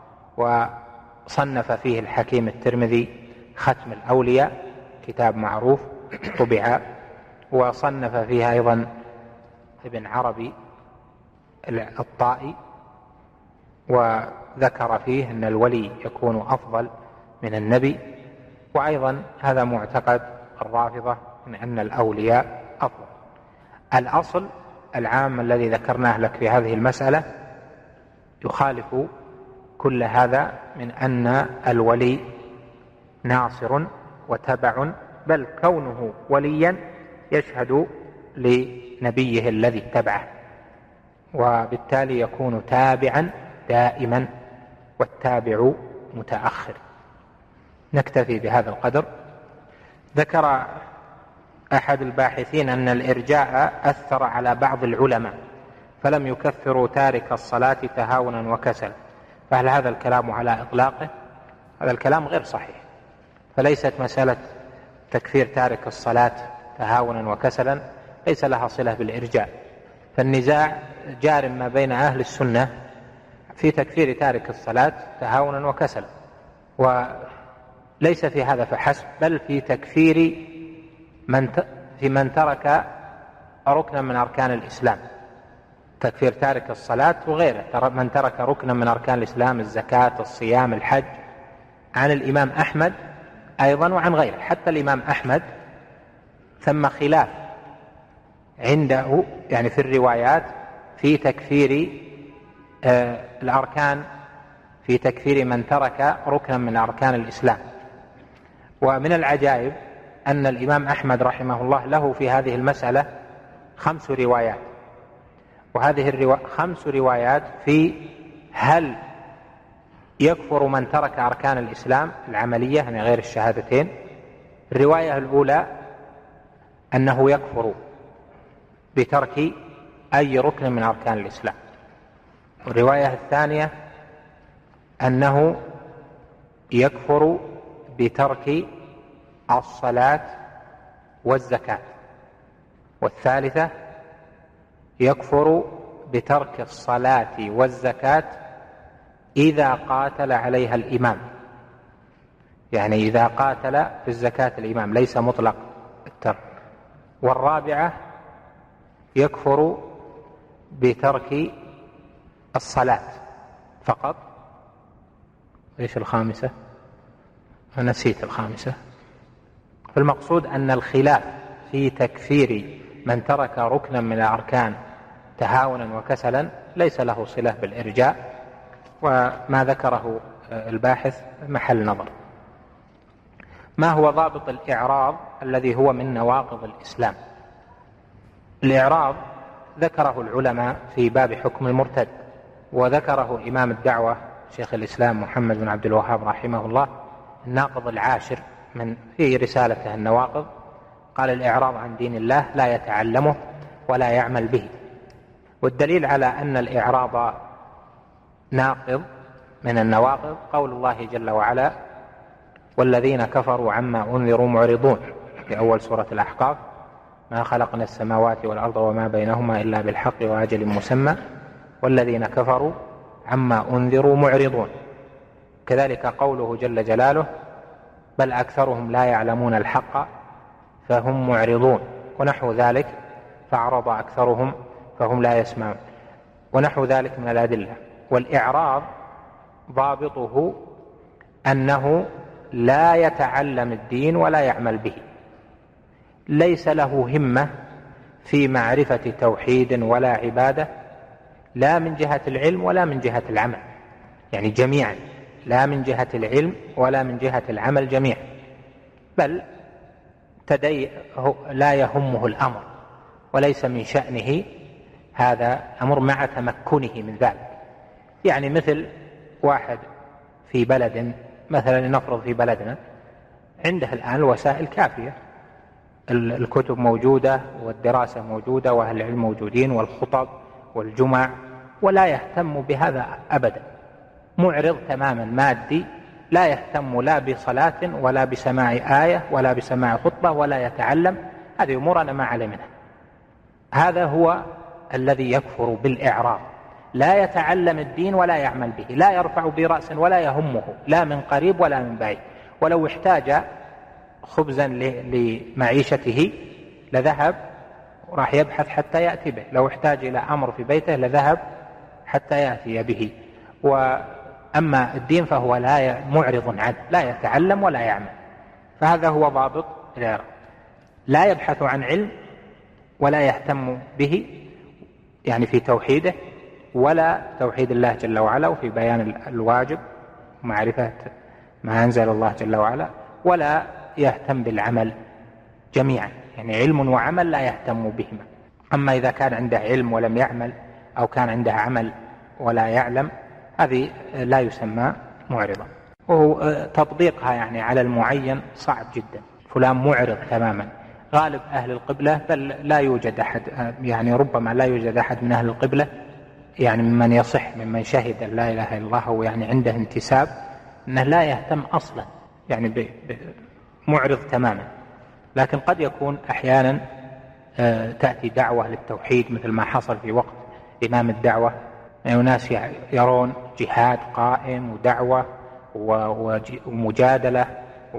Speaker 1: وصنف فيه الحكيم الترمذي ختم الأولياء، كتاب معروف طبع، وصنف فيه أيضا ابن عربي الطائي، وذكر فيه أن الولي يكون أفضل من النبي. وأيضا هذا معتقد الرافضة من أن الأولياء أفضل. الأصل العام الذي ذكرناه لك في هذه المسألة يخالف كل هذا من أن الولي ناصر وتبع، بل كونه وليا يشهد لنبيه الذي اتبعه، وبالتالي يكون تابعا دائما، والتابع متأخر. نكتفي بهذا القدر. ذكر أحد الباحثين أن الإرجاء أثر على بعض العلماء فلم يكفروا تارك الصلاة تهاونا وكسلا، فهل هذا الكلام على إطلاقه هذا الكلام غير صحيح. فليست مسألة تكفير تارك الصلاة تهاونا وكسلا ليس لها صلة بالإرجاء، فالنزاع جار ما بين أهل السنة في تكفير تارك الصلاة تهاونا وكسلا، وليس في هذا فحسب، بل في تكفير من ترك ركنا من أركان الإسلام، تكفير تارك الصلاة وغيره، من ترك ركنا من أركان الإسلام، الزكاة، الصيام، الحج، عن الإمام أحمد أيضا وعن غيره. حتى الإمام أحمد ثم خلاف عنده يعني في الروايات في تكفير الأركان، في تكفير من ترك ركنا من أركان الإسلام. ومن العجائب أن الإمام أحمد رحمه الله له في هذه المسألة 5 روايات، وهذه 5 روايات في هل يكفر من ترك أركان الإسلام العملية يعني غير الشهادتين. الرواية الأولى أنه يكفر بترك أي ركن من أركان الإسلام، والرواية الثانية أنه يكفر بترك الصلاة والزكاة، والثالثة يكفر بترك الصلاة والزكاة إذا قاتل عليها الإمام، يعني إذا قاتل في الزكاة الإمام ليس مطلق الترك. والرابعة يكفر بترك الصلاة فقط. إيش الخامسة؟ نسيت الخامسة. فالمقصود أن الخلاف في تكفير من ترك ركنا من الأركان تهاونا وكسلا ليس له صلة بالإرجاء، وما ذكره الباحث محل نظر. ما هو ضابط الإعراض الذي هو من نواقض الإسلام؟ الإعراض ذكره العلماء في باب حكم المرتد، وذكره إمام الدعوة شيخ الإسلام محمد بن عبد الوهاب رحمه الله الناقض العاشر في رسالته النواقض. قال: الإعراض عن دين الله لا يتعلمه ولا يعمل به. والدليل على أن الإعراض ناقض من النواقض قول الله جل وعلا: والذين كفروا عما أنذروا معرضون، في أول سورة الأحقاف: ما خلقنا السماوات والأرض وما بينهما إلا بالحق وأجل مسمى والذين كفروا عما أنذروا معرضون. كذلك قوله جل جلاله: بل أكثرهم لا يعلمون الحق فهم معرضون، ونحو ذلك: فأعرض أكثرهم فهم لا يسمعون، ونحو ذلك من الأدلة. والإعراض ضابطه أنه لا يتعلم الدين ولا يعمل به، ليس له همة في معرفة توحيد ولا عبادة، لا من جهة العلم ولا من جهة العمل، يعني جميعا، لا من جهة العلم ولا من جهة العمل جميعا، بل لا يهمه الأمر وليس من شأنه هذا أمر مع تمكنه من ذلك. يعني مثل واحد في بلد، مثلا نفرض في بلدنا عنده الآن الوسائل كافية، الكتب موجودة والدراسة موجودة وأهل العلم موجودين والخطب والجمع، ولا يهتم بهذا أبدا، معرض تماما مادي، لا يهتم لا بصلاة ولا بسماع آية ولا بسماع خطبة ولا يتعلم. هذه أمور أنا ما علي منها. هذا هو الذي يكفر بالإعراض، لا يتعلم الدين ولا يعمل به، لا يرفع برأس ولا يهمه لا من قريب ولا من بعيد، ولو احتاج خبزا لمعيشته لذهب راح يبحث حتى يأتي به، لو احتاج إلى أمر في بيته لذهب حتى يأتي به. وأما الدين فهو معرض عنه، لا يتعلم ولا يعمل. فهذا هو ضابط الإعراض، لا يبحث عن علم ولا يهتم به، يعني في توحيده ولا توحيد الله جل وعلا وفي بيان الواجب ومعرفة ما أنزل الله جل وعلا، ولا يهتم بالعمل جميعا، يعني علم وعمل لا يهتم بهما. أما إذا كان عنده علم ولم يعمل، أو كان عنده عمل ولا يعلم، هذه لا يسمى معرضا. وهو تطبيقها يعني على المعين صعب جدا. فلان معرض تماما، غالب أهل القبلة بل لا يوجد أحد، يعني ربما لا يوجد أحد من أهل القبلة يعني ممن يصح ممن شهد لا إله إلا الله ويعني عنده انتساب أنه لا يهتم أصلا، يعني معرض تماما. لكن قد يكون أحيانا تأتي دعوة للتوحيد مثل ما حصل في وقت إمام الدعوة، يعني ناس يرون جهاد قائم ودعوة ومجادلة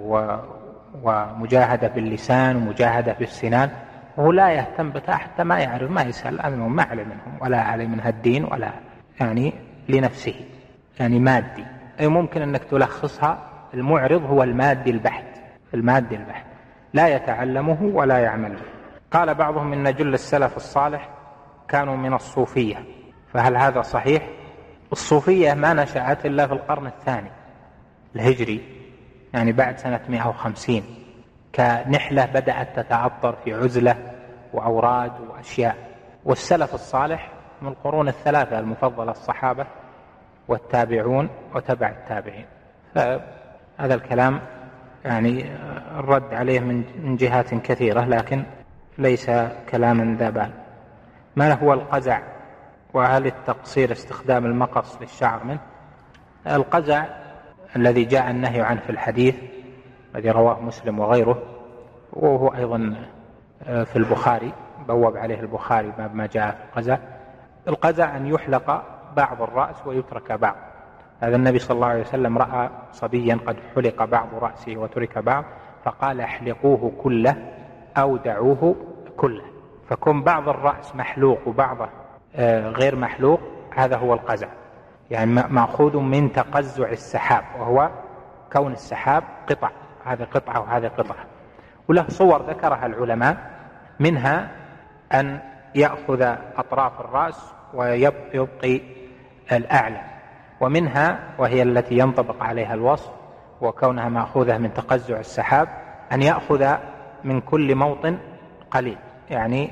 Speaker 1: ومجاهدة باللسان ومجاهدة بالسنان، وهو لا يهتم بها، حتى ما يعرف، ما يسأل عنهم، ما علم منهم ولا علم منها الدين ولا يعني لنفسه، يعني مادي. أي ممكن أنك تلخصها، المعرض هو المادي البحت، المادي البحت، لا يتعلمه ولا يعمله. قال بعضهم إن جل السلف الصالح كانوا من الصوفية، فهل هذا صحيح؟ الصوفية ما نشأت إلا في القرن الثاني الهجري، يعني بعد سنة 150، كنحلة بدأت تتعطر في عزلة وأوراد وأشياء. والسلف الصالح من القرون الثلاثة المفضلة، الصحابة والتابعون وتبع التابعين. فهذا الكلام يعني الرد عليه من جهات كثيرة، لكن ليس كلاما ذا بال. ما هو القزع؟ وهل التقصير استخدام المقص للشعر منه؟ القزع الذي جاء النهي عنه في الحديث الذي رواه مسلم وغيره، وهو أيضا في البخاري، بوب عليه البخاري باب ما جاء في القزع. القزع أن يحلق بعض الرأس ويترك بعض. هذا النبي صلى الله عليه وسلم رأى صبيا قد حلق بعض رأسه وترك بعض، فقال احلقوه كله أو دعوه كله. فكون بعض الرأس محلوق وبعضه غير محلوق، هذا هو القزع، يعني مأخوذ من تقزع السحاب، وهو كون السحاب قطع، هذا قطعة وهذا قطعة. وله صور ذكرها العلماء، منها أن يأخذ أطراف الرأس ويبقي الأعلى، ومنها وهي التي ينطبق عليها الوصف وكونها مأخوذة من تقزع السحاب، أن يأخذ من كل موطن قليل، يعني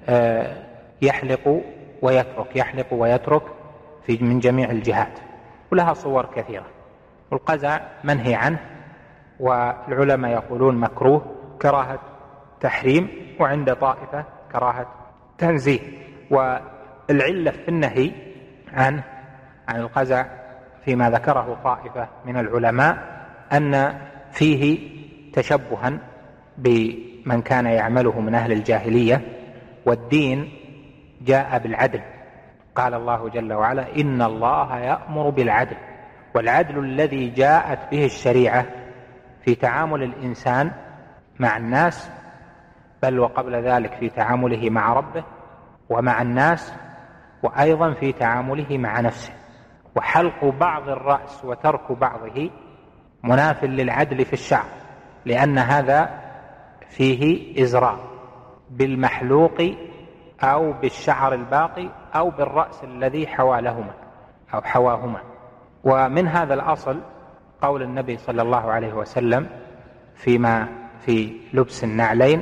Speaker 1: يحلق ويترك، يحلق ويترك من جميع الجهات. ولها صور كثيرة. والقزع منهي عنه، والعلماء يقولون مكروه كراهة تحريم، وعند طائفة كراهة تنزيه. والعلة في النهي عن القزع فيما ذكره طائفة من العلماء أن فيه تشبها بمن كان يعمله من أهل الجاهلية، والدين جاء بالعدل. قال الله جل وعلا إن الله يأمر بالعدل، والعدل الذي جاءت به الشريعة في تعامل الإنسان مع الناس، بل وقبل ذلك في تعامله مع ربه ومع الناس، وأيضا في تعامله مع نفسه. وحلق بعض الرأس وترك بعضه مناف للعدل في الشعر، لأن هذا فيه إزراء بالمحلوق أو بالشعر الباقي أو بالرأس الذي حوالهما أو حواهما. ومن هذا الأصل قول النبي صلى الله عليه وسلم فيما في لبس النعلين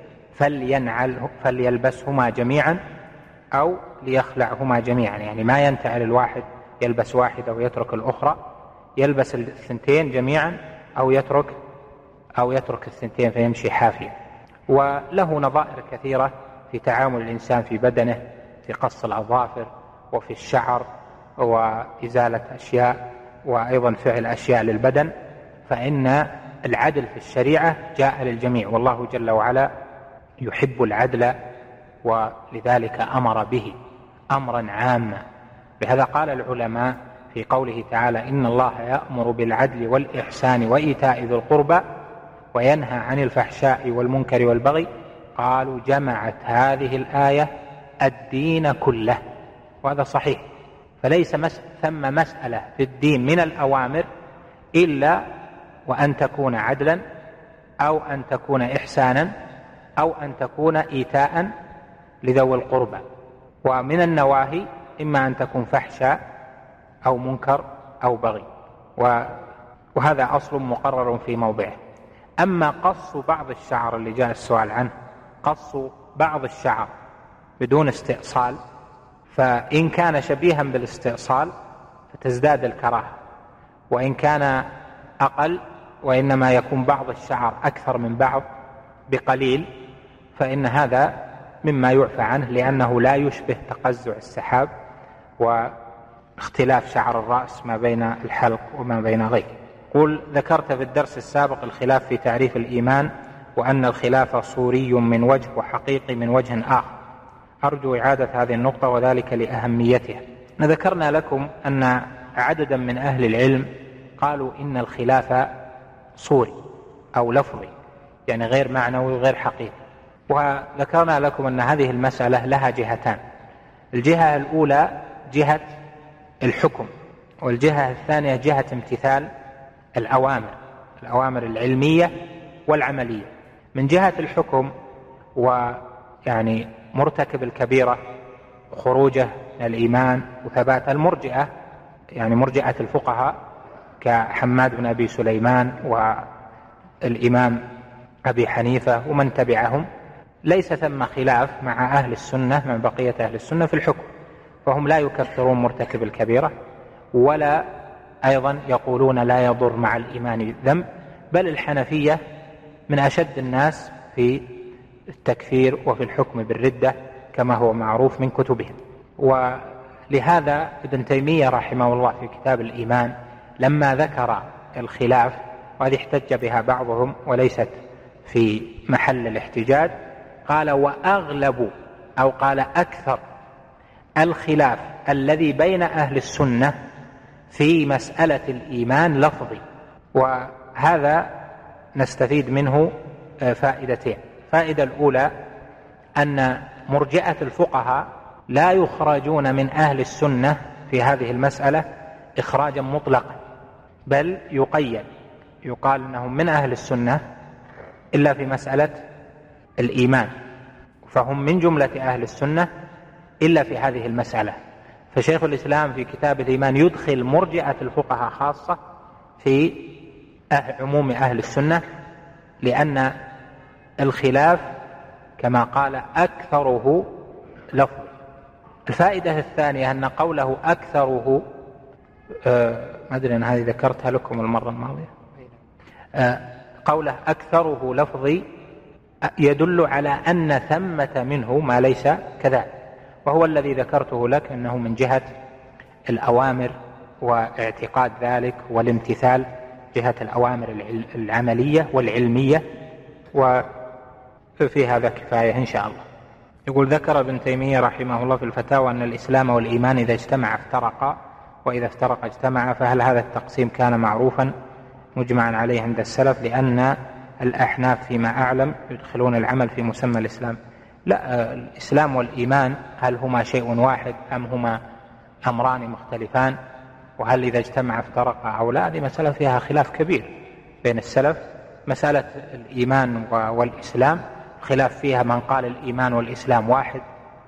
Speaker 1: فليلبسهما جميعا أو ليخلعهما جميعا، يعني ما ينتعل الواحد يلبس واحدة ويترك الأخرى، يلبس الثنتين جميعا أو يترك الثنتين فيمشي حافيا. وله نظائر كثيرة في تعامل الإنسان في بدنه، في قص الأظافر وفي الشعر وإزالة أشياء وأيضا فعل أشياء للبدن. فإن العدل في الشريعة جاء للجميع، والله جل وعلا يحب العدل، ولذلك أمر به أمرا عاما. بهذا قال العلماء في قوله تعالى إن الله يأمر بالعدل والإحسان وإيتاء ذي القربى وينهى عن الفحشاء والمنكر والبغي، قالوا جمعت هذه الآية الدين كله. وهذا صحيح، فليس ثم مسألة في الدين من الأوامر إلا وأن تكون عدلا أو أن تكون إحسانا أو أن تكون إيتاء لذوي القربى. ومن النواهي إما أن تكون فحشاء أو منكر أو بغي، وهذا أصل مقرر في موضعه. أما قص بعض الشعر اللي جاء السؤال عنه، قص بعض الشعر بدون استئصال، فإن كان شبيها بالاستئصال فتزداد الكراهة، وإن كان أقل وإنما يكون بعض الشعر أكثر من بعض بقليل، فإن هذا مما يعفى عنه، لأنه لا يشبه تقزع السحاب واختلاف شعر الرأس ما بين الحلق وما بين غيره. يقول: ذكرت في الدرس السابق الخلاف في تعريف الإيمان، وأن الخلاف صوري من وجه وحقيقي من وجه آخر. أرجو إعادة هذه النقطة وذلك لأهميتها. ذكرنا لكم أن عددا من أهل العلم قالوا إن الخلاف صوري أو لفظي، يعني غير معنوي وغير حقيقي. وذكرنا لكم أن هذه المسألة لها جهتان: الجهة الأولى جهة الحكم، والجهة الثانية جهة امتثال الأوامر العلمية والعملية. من جهة الحكم، ويعني مرتكب الكبيرة خروجه من الإيمان وثبات المرجئة، يعني مرجئة الفقهاء كحماد بن أبي سليمان والإمام أبي حنيفة ومن تبعهم، ليس ثم خلاف مع أهل السنة، مع بقية أهل السنة في الحكم، فهم لا يكفرون مرتكب الكبيرة، ولا أيضا يقولون لا يضر مع الإيمان ذنب، بل الحنفية من أشد الناس في التكفير وفي الحكم بالردة كما هو معروف من كتبهم. ولهذا ابن تيمية رحمه الله في كتاب الإيمان لما ذكر الخلاف، وهذه احتج بها بعضهم وليست في محل الاحتجاج، قال: وأغلب أو قال أكثر الخلاف الذي بين أهل السنة في مسألة الإيمان لفظي. وهذا نستفيد منه فائدتين: الفائدة الأولى أن مرجئة الفقهاء لا يخرجون من أهل السنة في هذه المسألة إخراجا مطلقا، بل يقيد، يقال أنهم من أهل السنة إلا في مسألة الإيمان، فهم من جملة أهل السنة إلا في هذه المسألة. فشيخ الإسلام في كتاب الإيمان يدخل مرجئة الفقهاء خاصة في عموم أهل السنة، لأن الخلاف كما قال أكثره لفظ. الفائدة الثانية أن قوله أكثره، ما أدري أن هذه ذكرتها لكم المرة الماضية، قوله أكثره لفظي يدل على أن ثمة منه ما ليس كذلك، وهو الذي ذكرته لك أنه من جهة الأوامر واعتقاد ذلك والامتثال، جهة الأوامر العملية والعلمية. وفي هذا كفاية إن شاء الله. يقول: ذكر ابن تيمية رحمه الله في الفتاوى أن الإسلام والإيمان إذا اجتمع افترقا، وإذا افترق اجتمع، فهل هذا التقسيم كان معروفا مجمعا عليه عند السلف؟ لأن الأحناف فيما أعلم يدخلون العمل في مسمى الإسلام. لا، الإسلام والإيمان هل هما شيء واحد أم هما أمران مختلفان؟ وهل إذا اجتمع افترقا أو لا؟ هذه مسألة فيها خلاف كبير بين السلف. مسألة الإيمان والإسلام خلاف فيها، من قال الإيمان والإسلام واحد،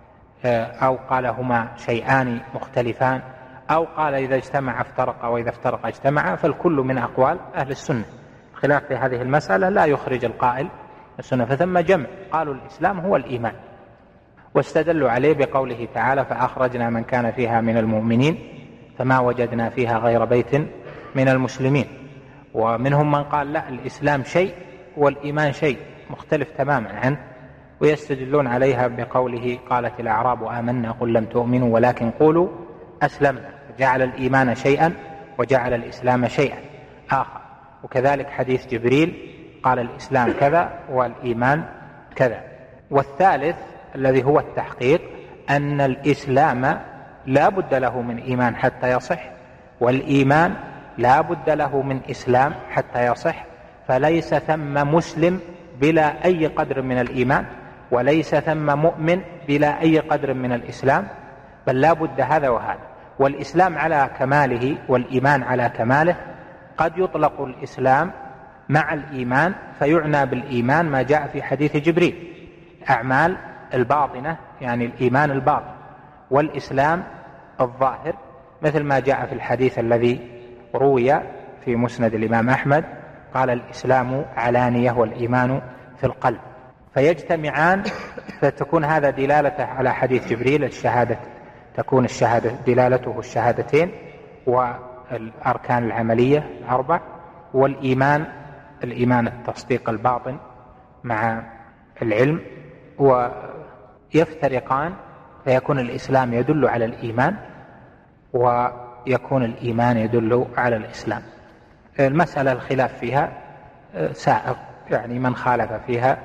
Speaker 1: أو قال هما شيئان مختلفان، أو قال إذا اجتمع افترق وإذا افترق اجتمع، فالكل من أقوال أهل السنة. الخلاف في هذه المسألة لا يخرج القائل السنة، فثم جمع قالوا الإسلام هو الإيمان، واستدلوا عليه بقوله تعالى: فأخرجنا من كان فيها من المؤمنين فما وجدنا فيها غير بيت من المسلمين. ومنهم من قال لا، الإسلام شيء والإيمان شيء مختلف تماما عنه، ويستدلون عليها بقوله: قالت الأعراب آمنا قل لم تؤمنوا ولكن قولوا أسلمنا، جعل الإيمان شيئا وجعل الإسلام شيئا آخر. وكذلك حديث جبريل قال الإسلام كذا والإيمان كذا. والثالث الذي هو التحقيق أن الإسلام لا بد له من إيمان حتى يصح، والإيمان لا بد له من إسلام حتى يصح، فليس ثم مسلم بلا أي قدر من الإيمان، وليس ثم مؤمن بلا أي قدر من الإسلام، بل لا بد هذا وهذا. والإسلام على كماله والإيمان على كماله. قد يطلق الإسلام مع الإيمان فيعنى بالإيمان ما جاء في حديث جبريل، أعمال الباطنة يعني الإيمان الباطن، والإسلام الظاهر مثل ما جاء في الحديث الذي روي في مسند الإمام أحمد قال: الإسلام علانية والإيمان في القلب. فيجتمعان، فتكون هذا دلالته على حديث جبريل، الشهادة تكون الشهادة دلالته الشهادتين والأركان العملية الأربع، والإيمان الإيمان التصديق الباطن مع العلم، ويفترقان، فيكون الإسلام يدل على الإيمان ويكون الإيمان يدل على الإسلام. المسألة الخلاف فيها سائغ، يعني من خالف فيها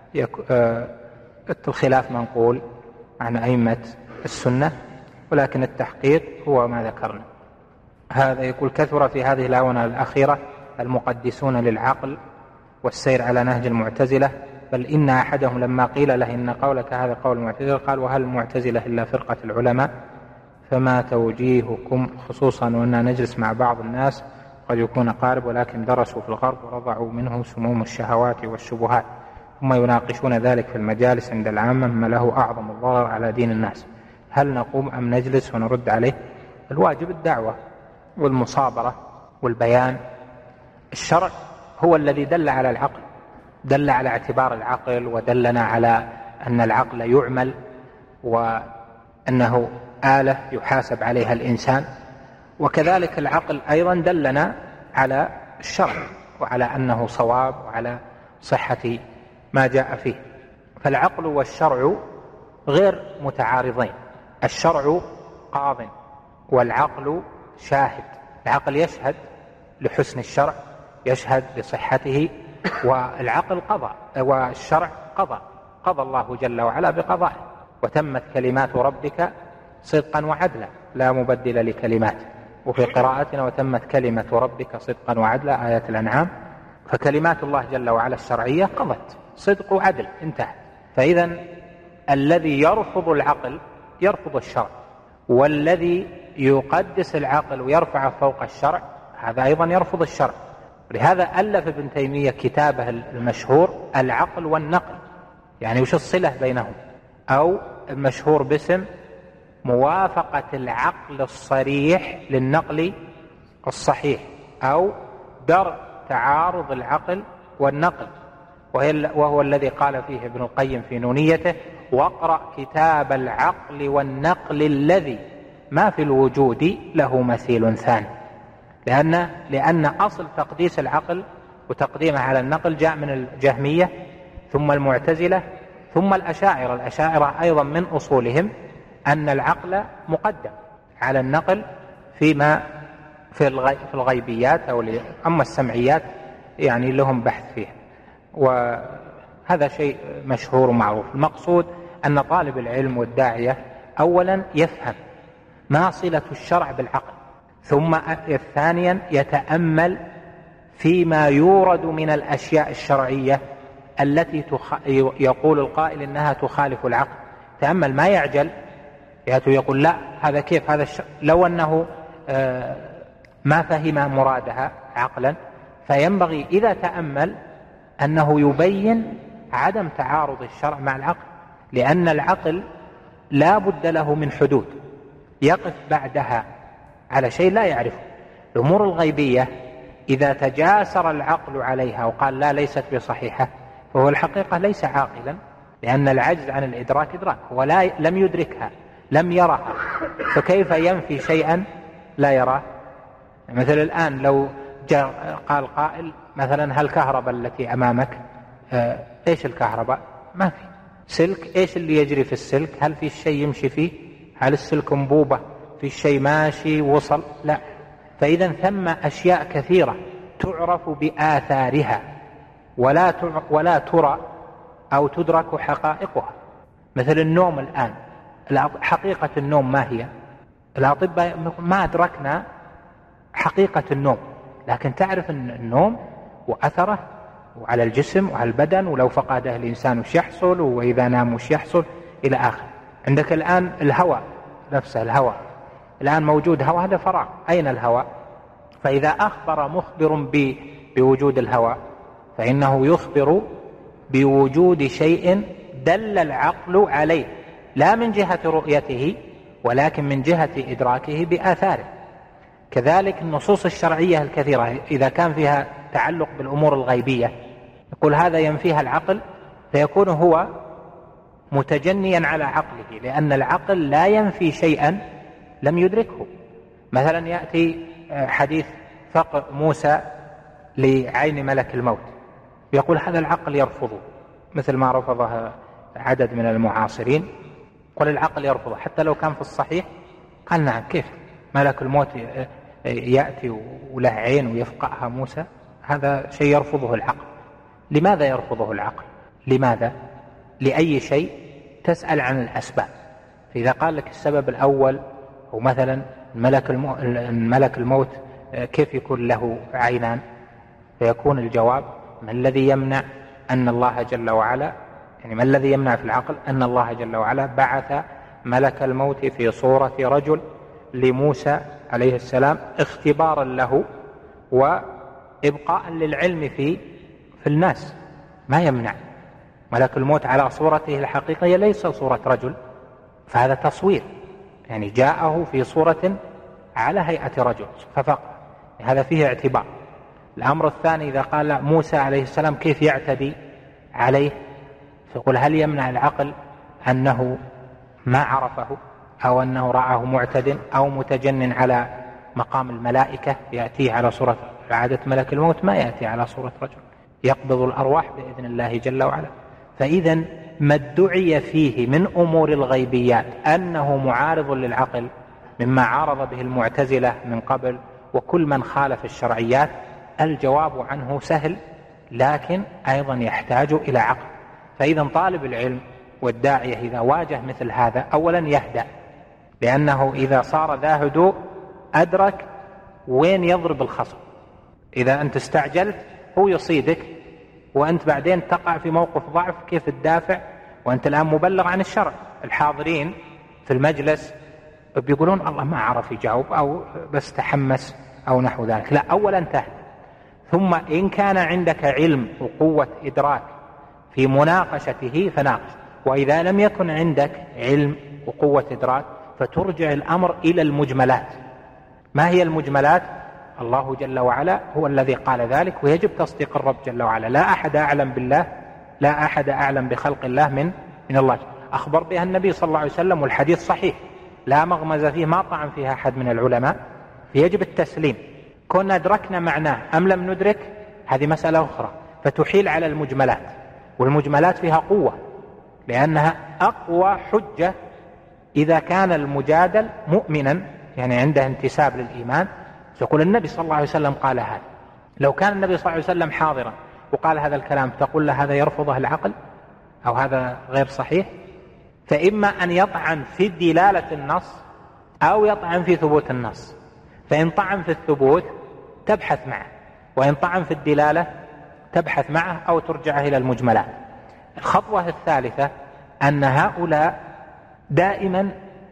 Speaker 1: الخلاف منقول عن أئمة السنة، ولكن التحقيق هو ما ذكرنا. هذا يقول: كثر في هذه الآونة الأخيرة المقدسون للعقل والسير على نهج المعتزلة، بل إن أحدهم لما قيل له إن قولك هذا قول المعتزلة قال: وهل المعتزلة إلا فرقة العلماء؟ فما توجيهكم، خصوصا وأننا نجلس مع بعض الناس قد يكون قارب ولكن درسوا في الغرب ورضعوا منه سموم الشهوات والشبهات، ثم يناقشون ذلك في المجالس عند العامة مما له أعظم الضرر على دين الناس، هل نقوم أم نجلس ونرد عليه؟ الواجب الدعوة والمصابرة والبيان. الشرع هو الذي دل على العقل، دل على اعتبار العقل، ودلنا على أن العقل يعمل وأنه آلة يحاسب عليها الإنسان، وكذلك العقل أيضا دلنا على الشرع وعلى أنه صواب وعلى صحة ما جاء فيه. فالعقل والشرع غير متعارضين، الشرع قاض والعقل شاهد. العقل يشهد لحسن الشرع، يشهد لصحته، والعقل قضى والشرع قضى الله جل وعلا بقضائه: وتمت كلمات ربك صدقا وعدلا لا مبدل لكلماته. وفي قراءتنا: وتمت كلمة ربك صدقا وعدلا، آية الأنعام. فكلمات الله جل وعلا الشرعية قضت صدق وعدل، انتهت. فإذا الذي يرفض العقل يرفض الشرع، والذي يقدس العقل ويرفع فوق الشرع هذا أيضا يرفض الشرع. لهذا ألف ابن تيمية كتابه المشهور العقل والنقل، يعني وش الصلة بينهم، أو المشهور باسم موافقة العقل الصريح للنقل الصحيح، أو درء تعارض العقل والنقل، وهو الذي قال فيه ابن القيم في نونيته: واقرأ كتاب العقل والنقل الذي ما في الوجود له مثيل ثاني. لأن أصل تقديس العقل وتقديمه على النقل جاء من الجهمية ثم المعتزلة ثم الأشاعرة. الأشاعرة أيضا من أصولهم أن العقل مقدم على النقل فيما في الغيبيات، أما السمعيات يعني لهم بحث فيها، وهذا شيء مشهور ومعروف. المقصود أن طالب العلم والداعية أولا يفهم ما صلة الشرع بالعقل، ثم ثانيا يتأمل فيما يورد من الأشياء الشرعية التي يقول القائل إنها تخالف العقل. تأمل، ما يعجل يقول لا هذا كيف، هذا لو أنه ما فهم مرادها عقلا. فينبغي إذا تأمل أنه يبين عدم تعارض الشرع مع العقل، لأن العقل لا بد له من حدود يقف بعدها على شيء لا يعرفه. الأمور الغيبية إذا تجاسر العقل عليها وقال لا ليست بصحيحة فهو الحقيقة ليس عاقلا، لأن العجز عن الإدراك إدراك، هو لم يدركها، لم يرها، فكيف ينفي شيئا لا يراه؟ مثل الآن لو قال قائل مثلا: هل الكهرباء التي أمامك إيش الكهرباء؟ ما في سلك، إيش اللي يجري في السلك؟ هل في شيء يمشي فيه؟ هل السلك أنبوبة في شيء ماشي وصل؟ لا. فإذا ثم أشياء كثيرة تعرف بآثارها ولا ترى أو تدرك حقائقها. مثل النوم الآن، حقيقة النوم ما هي؟ الأطباء ما أدركنا حقيقة النوم، لكن تعرف أن النوم وأثره وعلى الجسم وعلى البدن، ولو فقده الإنسان وش يحصل، وإذا نام وش يحصل إلى آخر. عندك الآن الهواء نفسه، الهواء الآن موجود هواء، هذا فراغ، أين الهواء؟ فإذا أخبر مخبر بوجود الهواء فإنه يخبر بوجود شيء دل العقل عليه، لا من جهة رؤيته ولكن من جهة إدراكه بآثاره. كذلك النصوص الشرعية الكثيرة إذا كان فيها تعلق بالأمور الغيبية يقول هذا ينفيها العقل، فيكون هو متجنيا على عقله، لأن العقل لا ينفي شيئا لم يدركه. مثلا يأتي حديث فقر موسى لعين ملك الموت، يقول هذا العقل يرفضه، مثل ما رفضه عدد من المعاصرين، قل العقل يرفضه حتى لو كان في الصحيح. قال نعم، كيف ملك الموت يأتي وله عين ويفقأها موسى، هذا شيء يرفضه العقل. لماذا يرفضه العقل؟ لماذا؟ لأي شيء تسأل عن الأسباب. فإذا قال لك السبب الأول هو مثلا ملك الموت كيف يكون له عينان؟ فيكون الجواب: ما الذي يمنع أن الله جل وعلا، يعني ما الذي يمنع في العقل أن الله جل وعلا بعث ملك الموت في صورة رجل لموسى عليه السلام اختبارا له وإبقاء للعلم في الناس؟ ما يمنع. ملك الموت على صورته الحقيقية ليس صورة رجل، فهذا تصوير، يعني جاءه في صورة على هيئة رجل ففقط، هذا فيه اعتبار. الأمر الثاني إذا قال موسى عليه السلام كيف يعتدي عليه، فيقول: هل يمنع العقل أنه ما عرفه، أو أنه رآه معتد أو متجن على مقام الملائكة يأتيه على صورة عادة ملك الموت؟ ما يأتي على صورة رجل، يقبض الأرواح بإذن الله جل وعلا. فإذا ما ادعي فيه من أمور الغيبيات أنه معارض للعقل مما عارض به المعتزلة من قبل وكل من خالف الشرعيات، الجواب عنه سهل، لكن أيضا يحتاج إلى عقل. فإذا طالب العلم والداعية إذا واجه مثل هذا أولا يهدأ، لأنه إذا صار ذا هدوء أدرك وين يضرب الخصم. إذا أنت استعجلت هو يصيدك، وأنت بعدين تقع في موقف ضعف كيف تدافع، وأنت الآن مبلغ عن الشرع. الحاضرين في المجلس بيقولون: الله ما عرف يجاوب، أو بس تحمس أو نحو ذلك. لا، أولا تهدأ، ثم إن كان عندك علم وقوة إدراك في مناقشته فناقش، وإذا لم يكن عندك علم وقوة إدراك فترجع الأمر إلى المجملات. ما هي المجملات؟ الله جل وعلا هو الذي قال ذلك، ويجب تصديق الرب جل وعلا. لا أحد أعلم بالله، لا أحد أعلم بخلق الله من الله. أخبر بها النبي صلى الله عليه وسلم، والحديث صحيح لا مغمز فيه، ما طعن فيها أحد من العلماء، فيجب التسليم. كنا أدركنا معناه أم لم ندرك هذه مسألة أخرى، فتحيل على المجملات، والمجملات فيها قوة، لأنها أقوى حجة إذا كان المجادل مؤمنا، يعني عنده انتساب للإيمان. تقول النبي صلى الله عليه وسلم قال هذا. لو كان النبي صلى الله عليه وسلم حاضرا وقال هذا الكلام تقول له هذا يرفضه العقل أو هذا غير صحيح؟ فإما أن يطعن في دلالة النص أو يطعن في ثبوت النص. فإن طعن في الثبوت تبحث معه، وإن طعن في الدلالة تبحث معه أو ترجعه إلى المجملات. الخطوة الثالثة أن هؤلاء دائما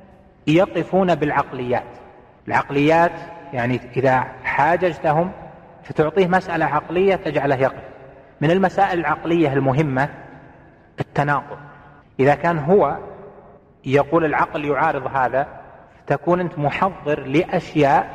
Speaker 1: يقفون بالعقليات. العقليات يعني إذا حاججتهم فتعطيه مسألة عقلية تجعله يقف. من المسائل العقلية المهمة التناقض. إذا كان هو يقول العقل يعارض هذا، تكون أنت محضر لأشياء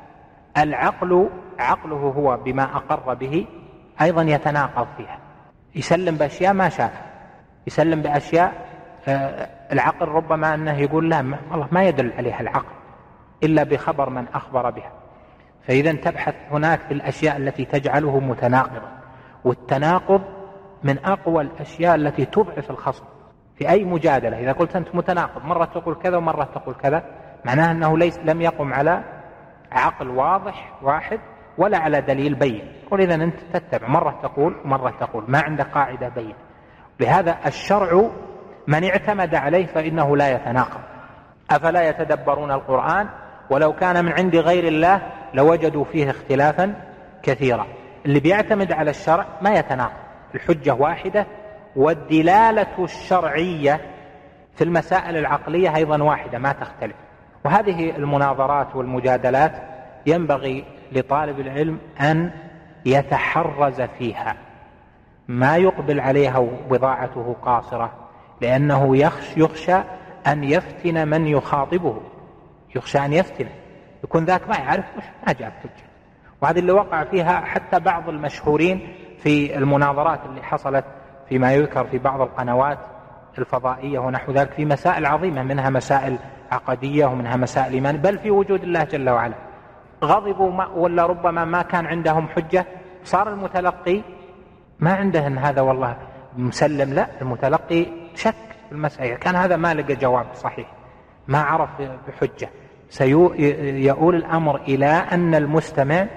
Speaker 1: عقله هو بما أقر به أيضا يتناقض فيها، يسلم بأشياء ما شافها، يسلم بأشياء العقل ربما أنه يقول لا والله ما يدل عليها العقل إلا بخبر من أخبر بها. فإذا تبحث هناك في الأشياء التي تجعله متناقضا، والتناقض من أقوى الأشياء التي تضعف الخصم في أي مجادلة. إذا قلت أنت متناقض، مرة تقول كذا ومرة تقول كذا، معناه أنه لم يقم على عقل واضح واحد ولا على دليل بين. قل إذن أنت تتبع، مرة تقول ومرة تقول، ما عندك قاعدة بين. لهذا الشرع من اعتمد عليه فإنه لا يتناقض. أفلا يتدبرون القرآن ولو كان من عند غير الله لوجدوا فيه اختلافا كثيرا. اللي بيعتمد على الشرع ما يتناقض، الحجة واحدة، والدلالة الشرعية في المسائل العقلية أيضا واحدة ما تختلف. وهذه المناظرات والمجادلات ينبغي لطالب العلم أن يتحرز فيها، ما يقبل عليها وبضاعته قاصرة، لأنه يخشى أن يفتن من يخاطبه، يخشى أن يفتن، يكون ذاك ما يعرف ما جاب حجة. وهذا اللي وقع فيها حتى بعض المشهورين في المناظرات اللي حصلت فيما يذكر في بعض القنوات الفضائية ونحو ذلك، في مسائل عظيمة، منها مسائل عقدية ومنها مسائل إيمان، بل في وجود الله جل وعلا. غضبوا ولا ربما ما كان عندهم حجة، صار المتلقي ما عنده إن هذا والله مسلم، لا، المتلقي شك في المسألة، كان هذا ما لقى جواب صحيح، ما عرف بحجة، سيؤول الأمر إلى أن المستمع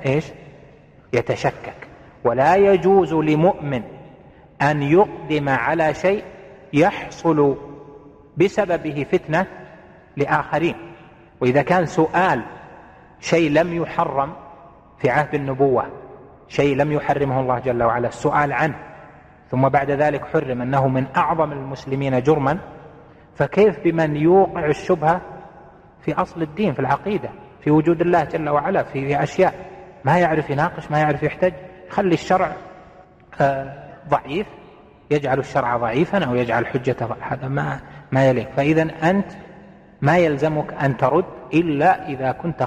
Speaker 1: يتشكك. ولا يجوز لمؤمن أن يقدم على شيء يحصل بسببه فتنة لآخرين. وإذا كان سؤال شيء لم يحرم في عهد النبوة، شيء لم يحرمه الله جل وعلا، السؤال عنه ثم بعد ذلك حرم أنه من أعظم المسلمين جرما، فكيف بمن يوقع الشبهة في أصل الدين، في العقيدة، في وجود الله جل وعلا، في أشياء ما يعرف يناقش، ما يعرف يحتج، خلي الشرع ضعيف، يجعل الشرع ضعيفا أو يجعل حجته، هذا ما يليق. فإذا أنت ما يلزمك أن ترد إلا إذا كنت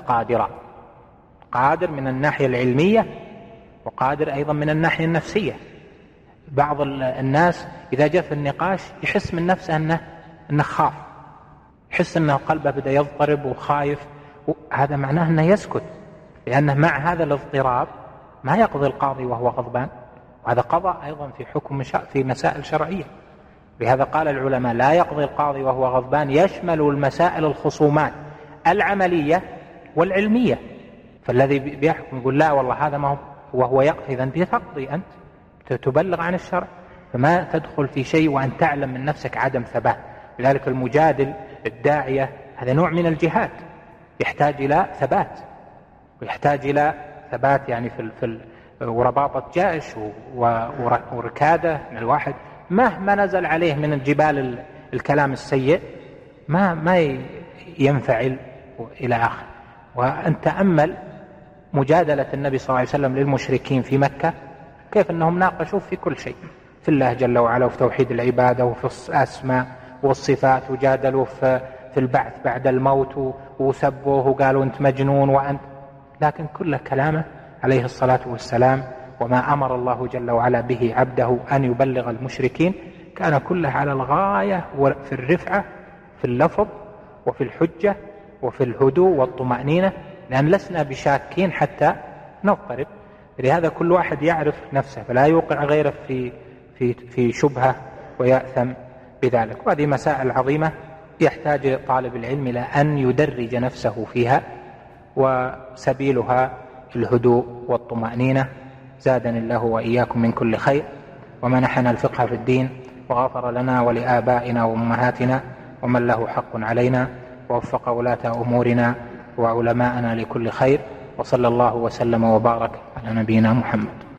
Speaker 1: قادر من الناحية العلمية، وقادر أيضا من الناحية النفسية. بعض الناس إذا جاء في النقاش يحس من نفسه أنه خاف، يحس أنه قلبه بدأ يضطرب وخايف، هذا معناه أنه يسكت، لأنه مع هذا الاضطراب ما يقضي القاضي وهو غضبان، وهذا قضاء أيضا في حكم في مسائل شرعية. لهذا قال العلماء لا يقضي القاضي وهو غضبان، يشمل المسائل الخصومات العملية والعلمية. فالذي بيحكم يقول لا والله هذا ما هو وهو يقضي، إذن بتقضي أنت، تبلغ عن الشرع، فما تدخل في شيء وأن تعلم من نفسك عدم ثبات. لذلك المجادل الداعية هذا نوع من الجهاد، يحتاج إلى ثبات، ويحتاج إلى ثبات يعني في ورباطة جائش وركادة من الواحد مهما نزل عليه من الجبال الكلام السيء ما ينفعل إلى آخر. وأن تأمل مجادلة النبي صلى الله عليه وسلم للمشركين في مكة، كيف أنهم ناقشوا في كل شيء، في الله جل وعلا، وفي توحيد العبادة، وفي الأسماء والصفات، وجادلوا في البعث بعد الموت، وسبوه وقالوا أنت مجنون وأنت، لكن كل كلامه عليه الصلاة والسلام وما أمر الله جل وعلا به عبده أن يبلغ المشركين كان كله على الغاية، في الرفعة في اللفظ وفي الحجة وفي الهدوء والطمأنينة، لأن لسنا بشاكين حتى نضطرب. لهذا كل واحد يعرف نفسه فلا يوقع غيره في شبهة ويأثم بذلك. وهذه مسائل عظيمة يحتاج طالب العلم إلى أن يدرج نفسه فيها، وسبيلها الهدوء والطمأنينة. زادني الله وإياكم من كل خير، ومنحنا الفقه في الدين، وغفر لنا ولآبائنا وأمهاتنا ومن له حق علينا، ووفق ولاة أمورنا وعلماءنا لكل خير، وصلى الله وسلم وبارك على نبينا محمد.